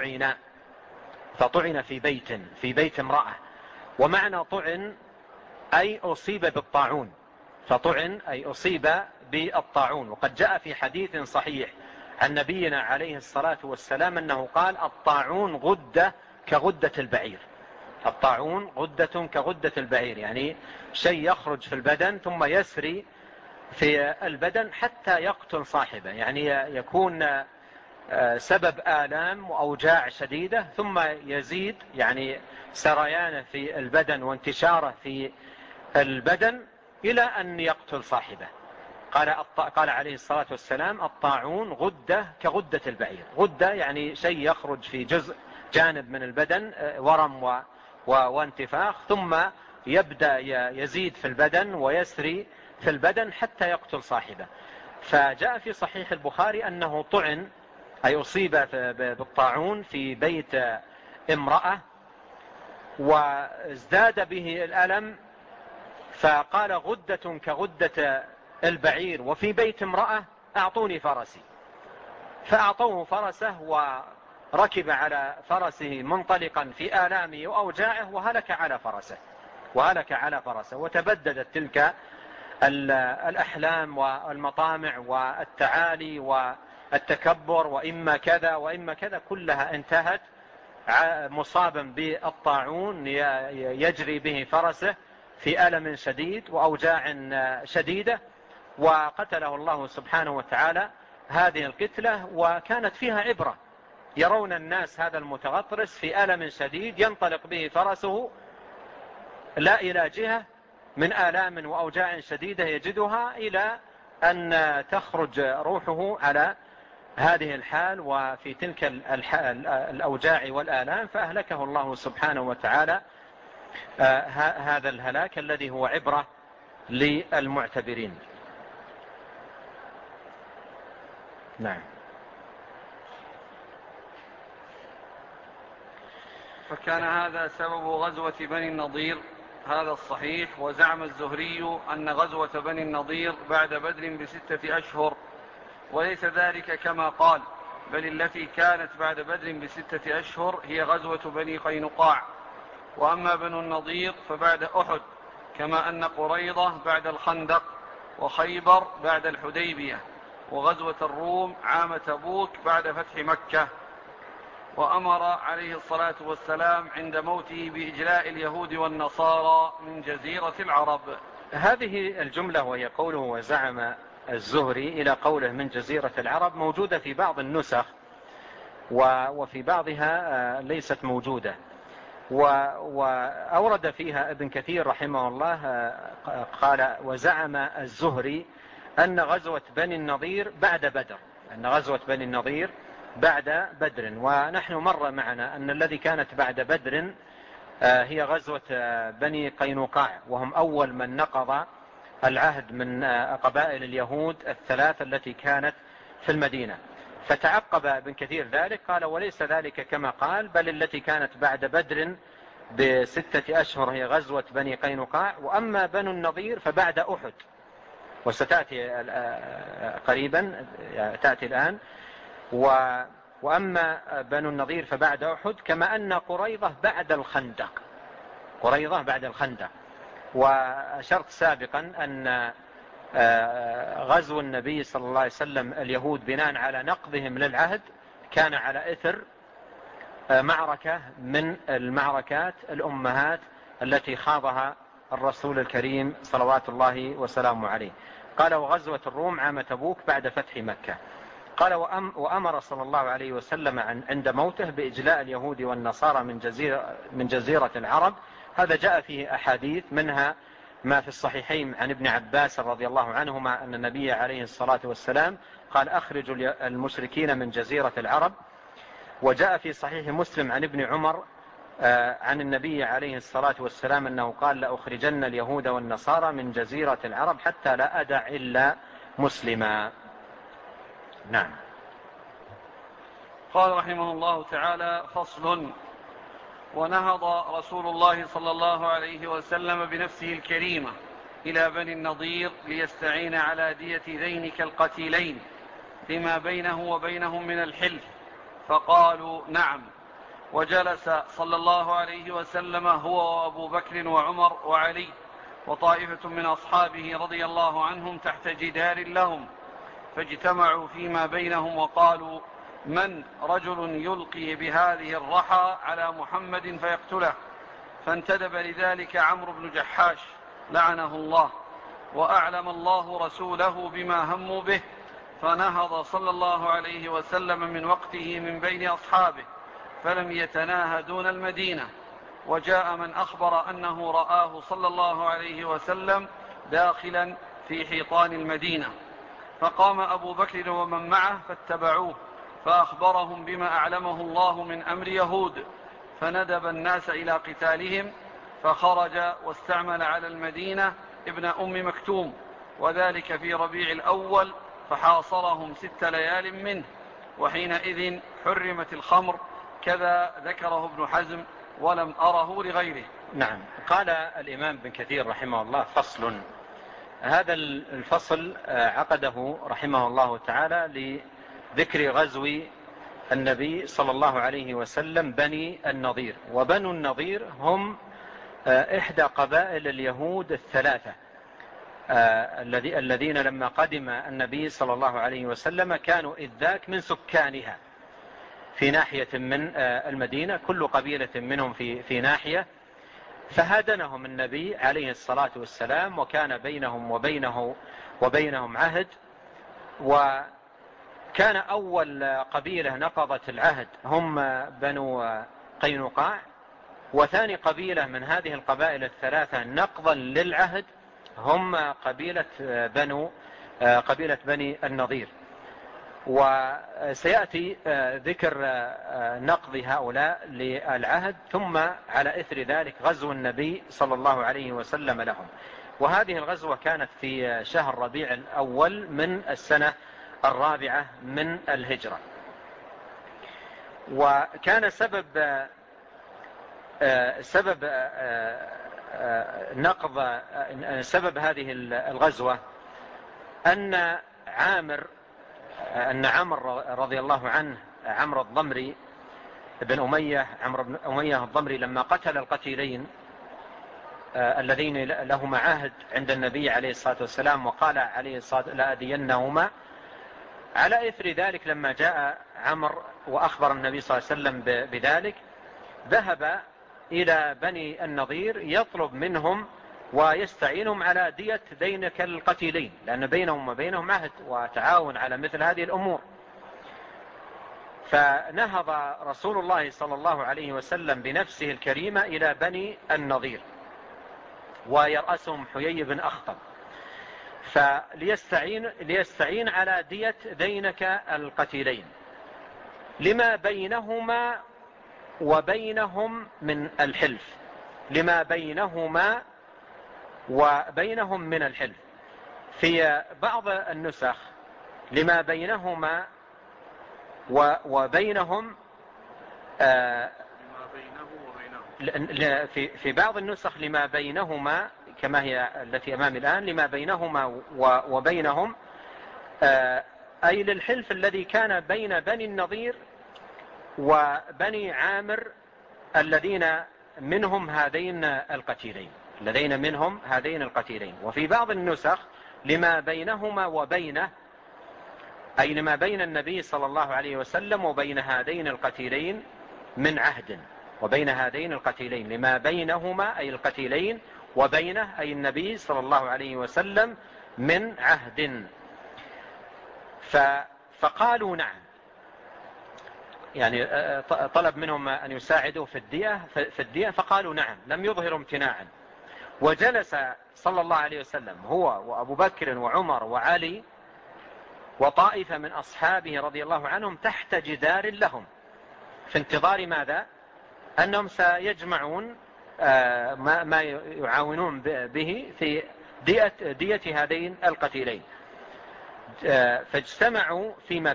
فطعن في بيت امرأة. ومعنى طعن أي أصيب بالطاعون، فطعن أي أصيب بالطاعون. وقد جاء في حديث صحيح عن نبينا عليه الصلاة والسلام أنه قال الطاعون غدة كغدة البعير. الطاعون غدة كغدة البعير، يعني شيء يخرج في البدن ثم يسري في البدن حتى يقتل صاحبه، يعني يكون سبب آلام وأوجاع شديدة ثم يزيد يعني سريانه في البدن وانتشاره في البدن إلى أن يقتل صاحبه. قال عليه الصلاة والسلام الطاعون غدة كغدة البعير. غدة يعني شيء يخرج في جانب من البدن، ورم وانتفاخ، ثم يبدأ يزيد في البدن ويسري في البدن حتى يقتل صاحبه. فجاء في صحيح البخاري أنه طعن أي أصيب بالطاعون في بيت امرأة وازداد به الألم، فقال غدة كغدة البعير وفي بيت امرأة أعطوني فرسي. فأعطوه فرسه وركب على فرسه منطلقا في آلامه وأوجاعه وهلك على فرسه وتبددت تلك الأحلام والمطامع والتعالي والتكبر وإما كذا وإما كذا كلها انتهت مصابا بالطاعون يجري به فرسه في ألم شديد وأوجاع شديدة، وقتله الله سبحانه وتعالى هذه القتلة. وكانت فيها عبرة، يرون الناس هذا المتغطرس في ألم شديد ينطلق به فرسه لا إلى جهة من آلام وأوجاع شديدة يجدها إلى أن تخرج روحه على هذه الحال وفي تلك الأوجاع والآلام، فأهلكه الله سبحانه وتعالى هذا الهلاك الذي هو عبرة للمعتبرين. نعم. فكان هذا سبب غزوة بني النضير، هذا الصحيح. وزعم الزهري أن غزوة بني النضير بعد بدر ب6 أشهر، وليس ذلك كما قال، بل التي كانت بعد بدر ب6 أشهر هي غزوة بني قينقاع. وأما بنو النضير فبعد أحد، كما أن قريضة بعد الخندق، وخيبر بعد الحديبية، وغزوة الروم عام تبوك بعد فتح مكة. وأمر عليه الصلاة والسلام عند موته بإجلاء اليهود والنصارى من جزيرة العرب. هذه الجملة وهي قوله وزعم الزهري إلى قوله من جزيرة العرب موجودة في بعض النسخ، وفي بعضها ليست موجودة. وأورد فيها ابن كثير رحمه الله قال وزعم الزهري أن غزوة بني النضير بعد بدر، أن غزوة بني النضير بعد بدر. ونحن مر معنا أن الذي كانت بعد بدر هي غزوة بني قينقاع، وهم أول من نقض العهد من قبائل اليهود الثلاث التي كانت في المدينة. فتعقب ابن كثير ذلك قال وليس ذلك كما قال، بل التي كانت بعد بدر ب6 أشهر هي غزوة بني قينقاع. وأما بنو النضير فبعد أحد، وستأتي قريبا تأتي الآن. وأما بنو النضير فبعد أحد، كما أن قريضة بعد الخندق، قريضة بعد الخندق. وأشرت سابقا أن غزو النبي صلى الله عليه وسلم اليهود بناء على نقضهم للعهد كان على إثر معركة من المعركات الأمهات التي خاضها الرسول الكريم صلوات الله وسلامه عليه. قال وغزوة الروم عام تبوك بعد فتح مكة. قال وأمر صلى الله عليه وسلم عند موته بإجلاء اليهود والنصارى من جزيرة العرب. هذا جاء فيه أحاديث، منها ما في الصحيحين عن ابن عباس رضي الله عنهما أن النبي عليه الصلاة والسلام قال أخرجوا المشركين من جزيرة العرب. وجاء في صحيح مسلم عن ابن عمر عن النبي عليه الصلاة والسلام أنه قال لأخرجن اليهود والنصارى من جزيرة العرب حتى لا أدع إلا مسلما. نعم. قال رحمه الله تعالى: فصل. ونهض رسول الله صلى الله عليه وسلم بنفسه الكريمة إلى بني النضير ليستعين على دية ذينك القتيلين فيما بينه وبينهم من الحلف، فقالوا نعم. وجلس صلى الله عليه وسلم هو وأبو بكر وعمر وعلي وطائفة من أصحابه رضي الله عنهم تحت جدار لهم، فاجتمعوا فيما بينهم وقالوا: من رجل يلقي بهذه الرحى على محمد فيقتله؟ فانتدب لذلك عمرو بن جحاش لعنه الله، وأعلم الله رسوله بما هموا به، فنهض صلى الله عليه وسلم من وقته من بين أصحابه فلم يتناهى دون المدينة. وجاء من أخبر أنه رآه صلى الله عليه وسلم داخلا في حيطان المدينة، فقام أبو بكر ومن معه فاتبعوه، فأخبرهم بما أعلمه الله من أمر يهود، فندب الناس إلى قتالهم، فخرج واستعمل على المدينة ابن أم مكتوم، وذلك في ربيع الأول، فحاصرهم 6 ليال منه، وحينئذ حرمت الخمر، كذا ذكره ابن حزم ولم أره لغيره. نعم. قال الإمام بن كثير رحمه الله: فصل. هذا الفصل عقده رحمه الله تعالى لذكر غزو النبي صلى الله عليه وسلم بني النضير. وبنو النضير هم إحدى قبائل اليهود الثلاثة الذين لما قدم النبي صلى الله عليه وسلم كانوا إذ ذاك من سكانها في ناحية من المدينة، كل قبيلة منهم في ناحية. فهادنهم النبي عليه الصلاة والسلام، وكان بينهم وبينهم عهد. وكان أول قبيلة نقضت العهد هم بنو قينقاع، وثاني قبيلة من هذه القبائل الثلاثة نقضا للعهد هم قبيلة بني النضير. وسيأتي ذكر نقض هؤلاء للعهد، ثم على إثر ذلك غزو النبي صلى الله عليه وسلم لهم. وهذه الغزوة كانت في شهر ربيع الأول من السنة 4 من الهجرة. وكان سبب هذه الغزوة أن عمرو رضي الله عنه، عمرو الضمري بن أمية الضمري، لما قتل القتيلين الذين لهما عهد عند النبي عليه الصلاة والسلام وقال عليه الصلاة لأدينهما، على إثر ذلك لما جاء عمرو وأخبر النبي صلى الله عليه وسلم بذلك، ذهب إلى بني النضير يطلب منهم ويستعينهم على دية دينك القتيلين، لأن بينهم وبينهم عهد وتعاون على مثل هذه الأمور. فنهض رسول الله صلى الله عليه وسلم بنفسه الكريمة إلى بني النضير، ويرأسهم حيي بن أخطب، ليستعين على دية دينك القتيلين لما بينهما وبينهم من الحلف، لما بينهما وبينهم من الحلف. في بعض النسخ لما بينهما وبينهم، في بعض النسخ لما بينهما كما هي التي أمامي الآن، لما بينهما وبينهم، أي للحلف الذي كان بين بني النضير وبني عامر الذين منهم هذين القتيلين. وفي بعض النسخ لما بينهما وبينه، أي لما بين النبي صلى الله عليه وسلم وبين هذين القتيلين من عهد، وبين هذين القتيلين لما بينهما أي القتيلين وبينه أي النبي صلى الله عليه وسلم من عهد. فقالوا نعم، يعني طلب منهم أن يساعدوا في الدية فقالوا نعم، لم يظهروا امتناعا. وجلس صلى الله عليه وسلم هو وأبو بكر وعمر وعلي وطائفة من أصحابه رضي الله عنهم تحت جدار لهم، في انتظار ماذا؟ أنهم سيجمعون ما يعاونون به في دية هذين القتيلين. فاجتمعوا فيما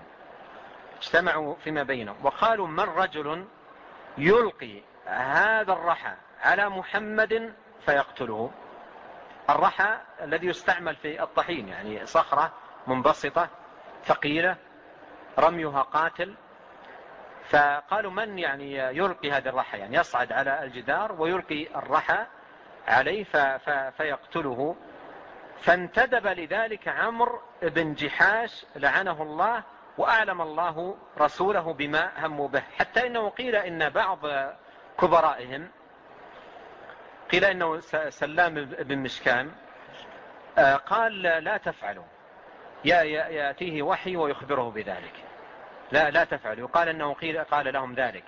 بينهم وقالوا: من رجل يلقي هذا الرحى على محمد فيقتله. الرحى الذي يستعمل في الطحين، يعني صخرة منبسطة ثقيلة رميها قاتل. فقالوا: من يعني يلقي هذا الرحى، يعني يصعد على الجدار ويلقي الرحى عليه فيقتله. فانتدب لذلك عمرو بن جحاش لعنه الله، وأعلم الله رسوله بما هموا به، حتى إنه قيل إن بعض كبرائهم، قيل إنه سلام بن مشكان، قال: لا تفعلوا، يأتيه وحي ويخبره بذلك، لا تفعلوا. يقال أنه قال لهم ذلك.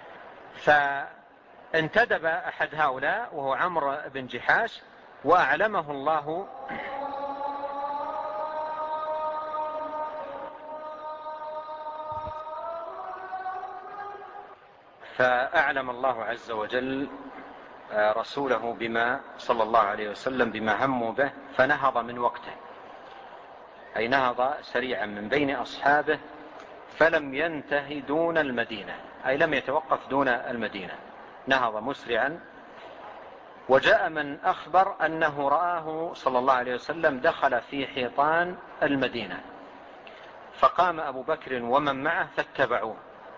فانتدب أحد هؤلاء وهو عمرو بن جحاش، وأعلمه الله فأعلم الله عز وجل رسوله بما صلى الله عليه وسلم بما هموا به، فنهض من وقته، أي نهض سريعا من بين أصحابه، فلم ينتهي دون المدينة، أي لم يتوقف دون المدينة، نهض مسرعا. وجاء من أخبر أنه رآه صلى الله عليه وسلم دخل في حيطان المدينة، فقام أبو بكر ومن معه فاتبعوه،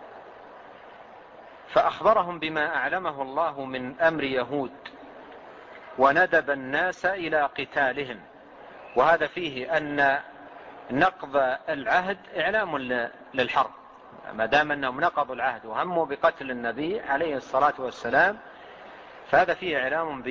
فأخبرهم بما أعلمه الله من أمر يهود، وندب الناس إلى قتالهم. وهذا فيه أن نقض العهد إعلام للحرب، ما دام أنهم نقضوا العهد وهموا بقتل النبي عليه الصلاة والسلام، فهذا فيه إعلام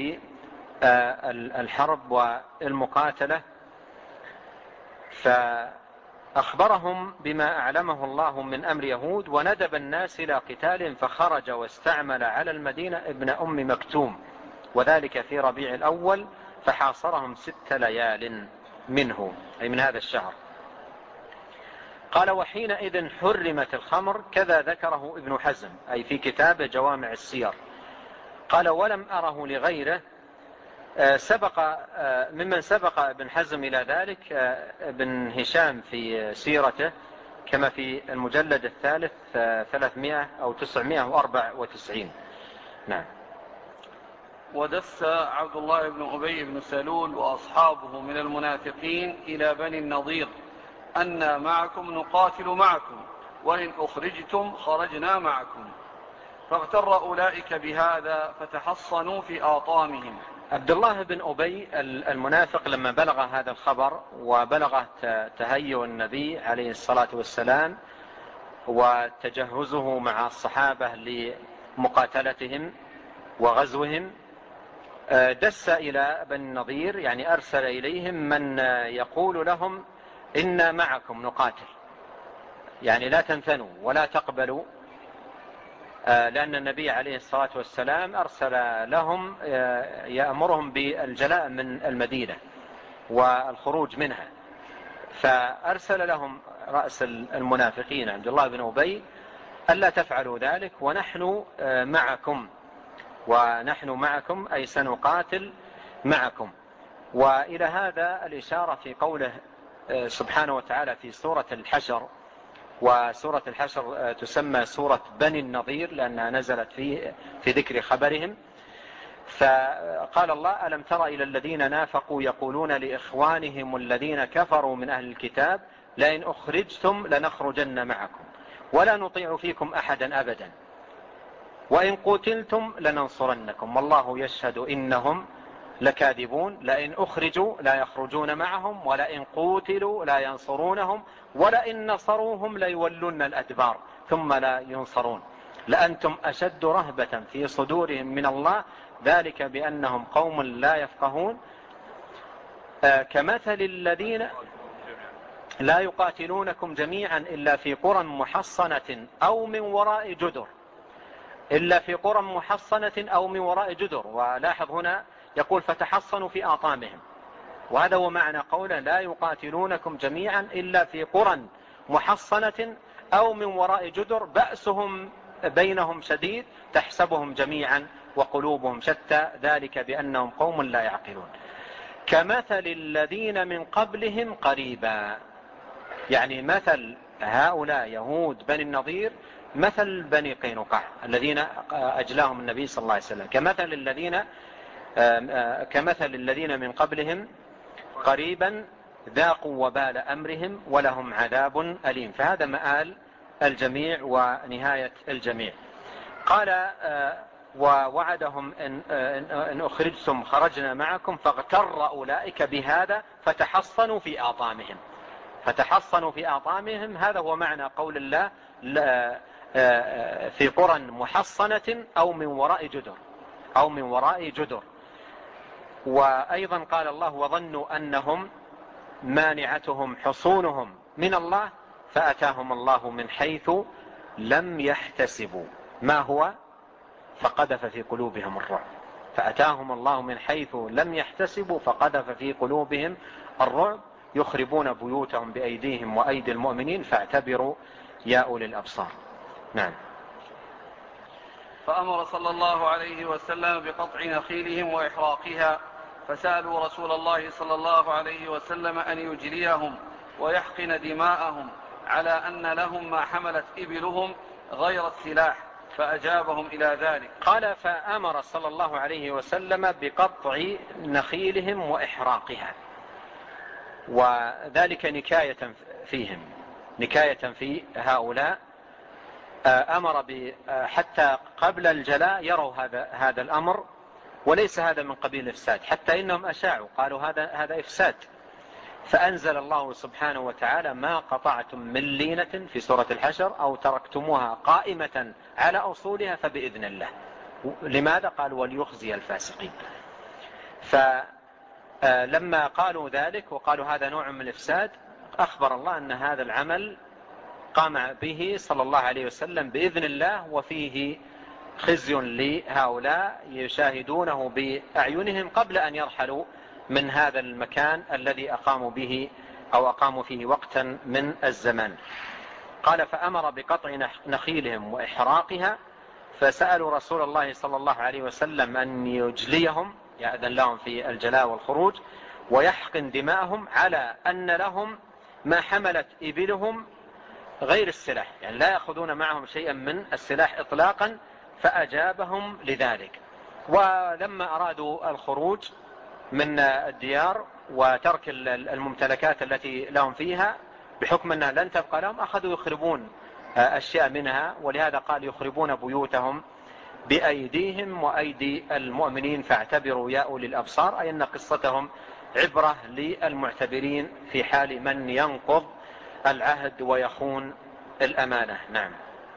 بالحرب والمقاتلة. أخبرهم بما أعلمه الله من أمر يهود وندب الناس إلى قتال، فخرج واستعمل على المدينة ابن أم مكتوم، وذلك في ربيع الأول، فحاصرهم 6 ليال منه، أي من هذا الشهر. قال: وحينئذ حرمت الخمر، كذا ذكره ابن حزم أي في كتاب جوامع السير. قال: ولم أره لغيره. ممن سبق ابن حزم إلى ذلك ابن هشام في سيرته، كما في المجلد 300 أو 994. نعم. ودس عبد الله بن أبي بن سلول وأصحابه من المنافقين إلى بني النضير أن معكم نقاتل معكم، وإن أخرجتم خرجنا معكم، فاغتر أولئك بهذا فتحصنوا في آطامهم. عبد الله بن أبي المنافق لما بلغ هذا الخبر وبلغ تهيؤ النبي عليه الصلاة والسلام وتجهزه مع الصحابة لمقاتلتهم وغزوهم، دس إلى بني النضير، يعني أرسل إليهم من يقول لهم: إنا معكم نقاتل، يعني لا تنثنوا ولا تقبلوا، لأن النبي عليه الصلاة والسلام أرسل لهم يأمرهم بالجلاء من المدينة والخروج منها، فأرسل لهم رأس المنافقين عبد الله بن أبي ألا تفعلوا ذلك، ونحن معكم أي سنقاتل معكم. وإلى هذا الإشارة في قوله سبحانه وتعالى في سورة الحشر، وسورة الحشر تسمى سورة بني النضير لأنها نزلت في ذكر خبرهم. فقال الله: ألم تر إلى الذين نافقوا يقولون لإخوانهم الذين كفروا من أهل الكتاب لئن أخرجتم لنخرجن معكم ولا نطيع فيكم أحدا أبدا وإن قتلتم لننصرنكم والله يشهد إنهم لكاذبون لئن أخرجوا لا يخرجون معهم ولئن قتلوا لا ينصرونهم ولئن نصروهم ليولون الأدبار ثم لا ينصرون لأنتم أشد رهبة في صدورهم من الله ذلك بأنهم قوم لا يفقهون كمثل الذين لا يقاتلونكم جميعا إلا في قرى محصنة أو من وراء جدر، إلا في قرى محصنة أو من وراء جدر. ولاحظ هنا يقول فتحصنوا في آطامهم، وهذا هو معنى قوله لا يقاتلونكم جميعا إلا في قرى محصنة أو من وراء جدر بأسهم بينهم شديد تحسبهم جميعا وقلوبهم شتى ذلك بأنهم قوم لا يعقلون. كمثل الذين من قبلهم قريبا، يعني مثل هؤلاء يهود بني النضير مثل بني قينقاع الذين أجلاهم النبي صلى الله عليه وسلم، كمثل الذين من قبلهم قريبا ذاقوا وبال أمرهم ولهم عذاب أليم. فهذا مآل الجميع ونهاية الجميع. قال ووعدهم إن أخرجتم خرجنا معكم فاغتر أولئك بهذا فتحصنوا في آطامهم. فتحصنوا في آطامهم هذا هو معنى قول الله في قرى محصنة أو من وراء جدر. وأيضا قال الله وظنوا أنهم مانعتهم حصونهم من الله فأتاهم الله من حيث لم يحتسبوا ما هو فقذف في قلوبهم الرعب. فأتاهم الله من حيث لم يحتسبوا فقذف في قلوبهم الرعب يخربون بيوتهم بأيديهم وأيدي المؤمنين فاعتبروا يا أولي الأبصار. نعم. فأمر صلى الله عليه وسلم بقطع نخيلهم وإحراقها، فسألوا رسول الله صلى الله عليه وسلم أن يجليهم ويحقن دماءهم على أن لهم ما حملت إبلهم غير السلاح، فأجابهم إلى ذلك. قال فأمر صلى الله عليه وسلم بقطع نخيلهم وإحراقها، وذلك نكاية فيهم، نكاية في هؤلاء. أمر حتى قبل الجلاء يروا هذا الأمر، وليس هذا من قبيل الإفساد، حتى إنهم أشاعوا قالوا هذا إفساد. فأنزل الله سبحانه وتعالى ما قطعتم من لينة في سورة الحشر أو تركتموها قائمة على أصولها فبإذن الله. لماذا؟ قال وليخزي الفاسقين. فلما قالوا ذلك وقالوا هذا نوع من الإفساد أخبر الله أن هذا العمل قام به صلى الله عليه وسلم بإذن الله، وفيه خزي لهؤلاء يشاهدونه بأعينهم قبل أن يرحلوا من هذا المكان الذي أقاموا به أو أقاموا فيه وقتا من الزمان. قال: فأمر بقطع نخيلهم وإحراقها، فسألوا رسول الله صلى الله عليه وسلم أن يجليهم، يأذن لهم في الجلاء والخروج، ويحقن دماءهم، على أن لهم ما حملت إبلهم غير السلاح، يعني لا يأخذون معهم شيئا من السلاح إطلاقا، فأجابهم لذلك. ولما أرادوا الخروج من الديار وترك الممتلكات التي لهم فيها بحكم أنها لن تبقى لهم، أخذوا يخربون أشياء منها، ولهذا قال: يخربون بيوتهم بأيديهم وأيدي المؤمنين فاعتبروا يا أولي الأبصار، أي أن قصتهم عبرة للمعتبرين في حال من ينقض العهد ويخون الأمانة. نعم.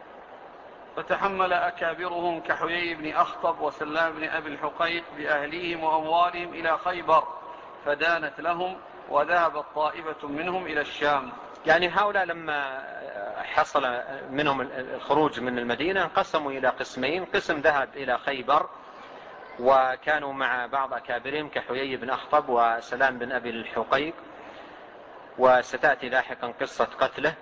فتحمل أكابرهم كحيي بن أخطب وسلام بن أبي الحقيق بأهليهم وأموالهم إلى خيبر فدانت لهم، وذهبت طائفة منهم إلى الشام. يعني هؤلاء لما حصل منهم الخروج من المدينة قسموا إلى قسمين: قسم ذهب إلى خيبر وكانوا مع بعض أكابرهم كحيي بن أخطب وسلام بن أبي الحقيق، وستأتي لاحقا قصة قتله،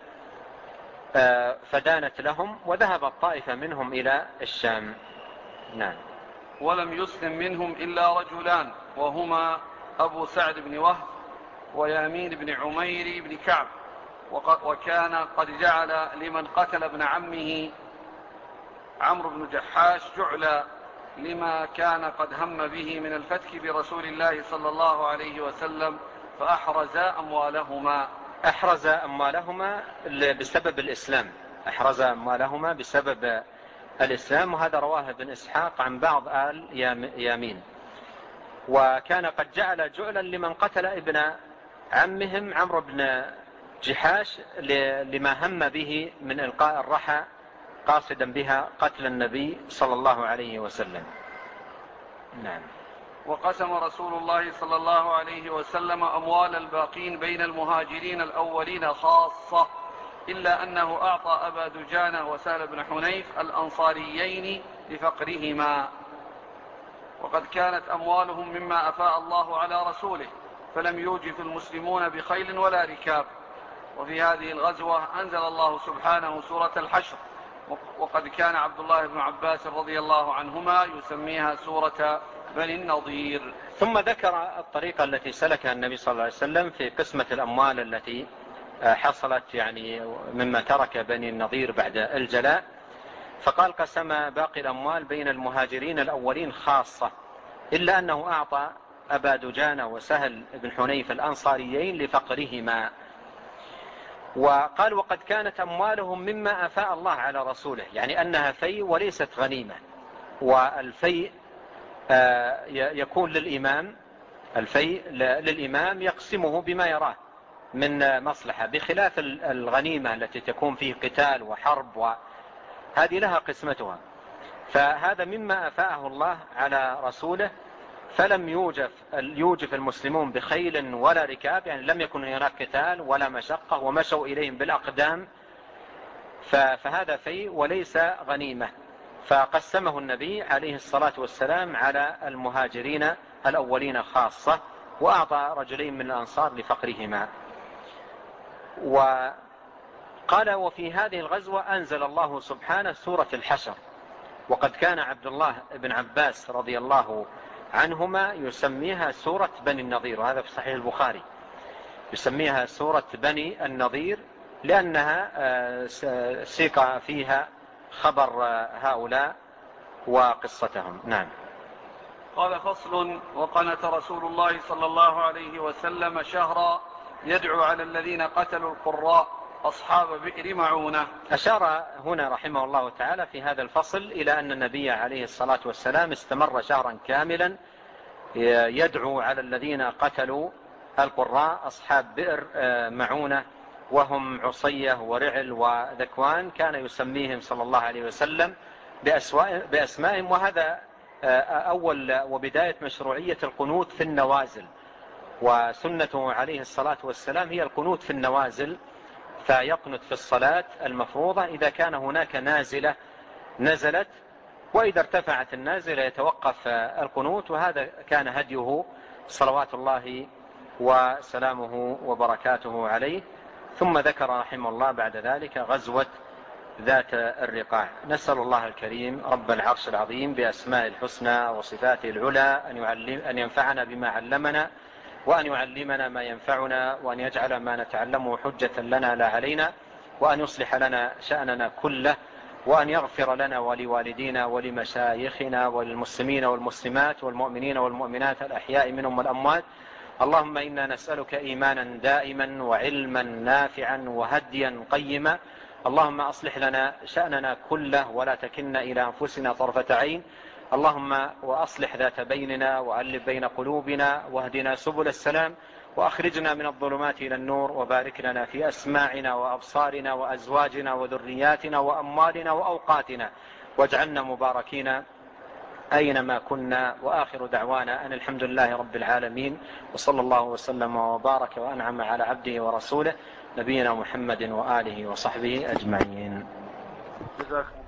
فدانت لهم، وذهبت طائفة منهم إلى الشام. نعم. ولم يسلم منهم إلا رجلان، وهما أبو سعد بن وهب ويامين بن عمير بن كعب، وكان قد جعل لمن قتل ابن عمه عمرو بن جحاش جعلا لما كان قد هم به من الفتك برسول الله صلى الله عليه وسلم، فأحرز أموالهما. أحرز أموالهما بسبب الإسلام، أحرز أموالهما بسبب الإسلام، وهذا رواه ابن إسحاق عن بعض آل يامين. وكان قد جعل جعلا لمن قتل ابن عمهم عمرو بن جحاش لما هم به من إلقاء الرحى قاصدا بها قتل النبي صلى الله عليه وسلم. نعم. وقسم رسول الله صلى الله عليه وسلم أموال الباقين بين المهاجرين الأولين خاصة، إلا أنه أعطى أبا دجانة وسهل بن حنيف الأنصاريين لفقرهما، وقد كانت أموالهم مما أفاء الله على رسوله، فلم يوجف المسلمون بخيل ولا ركاب. وفي هذه الغزوة أنزل الله سبحانه سورة الحشر، وقد كان عبد الله بن عباس رضي الله عنهما يسميها سورة بني النضير. ثم ذكر الطريقة التي سلكها النبي صلى الله عليه وسلم في قسمة الأموال التي حصلت يعني مما ترك بني النضير بعد الجلاء، فقال: قسم باقي الأموال بين المهاجرين الأولين خاصة، إلا أنه أعطى أبا دجانة وسهل بن حنيف الأنصاريين لفقرهما. وقال: وقد كانت أموالهم مما أفاء الله على رسوله، يعني أنها فيء وليست غنيمة، والفيء يكون للإمام، الفيء للإمام يقسمه بما يراه من مصلحة، بخلاف الغنيمة التي تكون فيه قتال وحرب، وهذه لها قسمتها. فهذا مما أفاءه الله على رسوله، فلم يوجف المسلمون بخيل ولا ركاب، يعني لم يكن هناك قتال ولا مشقة ومشوا إليهم بالأقدام، فهذا فيء وليس غنيمة، فقسمه النبي عليه الصلاة والسلام على المهاجرين الأولين خاصة، وأعطى رجلين من الأنصار لفقرهما. وقال: وفي هذه الغزوة أنزل الله سبحانه سورة الحشر، وقد كان عبد الله بن عباس رضي الله عنهما يسميها سورة بني النضير، وهذا في صحيح البخاري، يسميها سورة بني النضير لأنها سيق فيها خبر هؤلاء وقصتهم. نعم. قال: فصل. وقنت رسول الله صلى الله عليه وسلم شهرا يدعو على الذين قتلوا القراء أصحاب بئر معونة. أشار هنا رحمه الله تعالى في هذا الفصل إلى أن النبي عليه الصلاة والسلام استمر شهرا كاملا يدعو على الذين قتلوا القراء أصحاب بئر معونة، وهم عصية ورعل وذكوان، كان يسميهم صلى الله عليه وسلم بأسمائهم. وهذا أول وبداية مشروعية القنوت في النوازل، وسنته عليه الصلاة والسلام هي القنوت في النوازل، فيقنت في الصلاة المفروضة إذا كان هناك نازلة نزلت، وإذا ارتفعت النازلة يتوقف القنوت، وهذا كان هديه صلوات الله وسلامه وبركاته عليه. ثم ذكر رحمه الله بعد ذلك غزوة ذات الرقاع. نسأل الله الكريم رب العرش العظيم بأسماء الحسنى وصفاته العلى أن ينفعنا بما علمنا، وأن يعلمنا ما ينفعنا، وأن يجعل ما نتعلمه حجة لنا لا علينا، وأن يصلح لنا شأننا كله، وأن يغفر لنا ولوالدينا ولمشايخنا وللمسلمين والمسلمات والمؤمنين والمؤمنات الأحياء منهم والأموات. اللهم إنا نسألك إيمانا دائما وعلما نافعا وهديا قيما. اللهم أصلح لنا شأننا كله ولا تكلنا إلى أنفسنا طرفة عين. اللهم وأصلح ذات بيننا وألف بين قلوبنا واهدنا سبل السلام، وأخرجنا من الظلمات إلى النور، وبارك لنا في أسماعنا وأبصارنا وأزواجنا وذرياتنا وأموالنا وأوقاتنا، واجعلنا مباركين أينما كنا. وآخر دعوانا أن الحمد لله رب العالمين، وصلى الله وسلم وبارك وأنعم على عبده ورسوله نبينا محمد وآله وصحبه أجمعين. جزاكم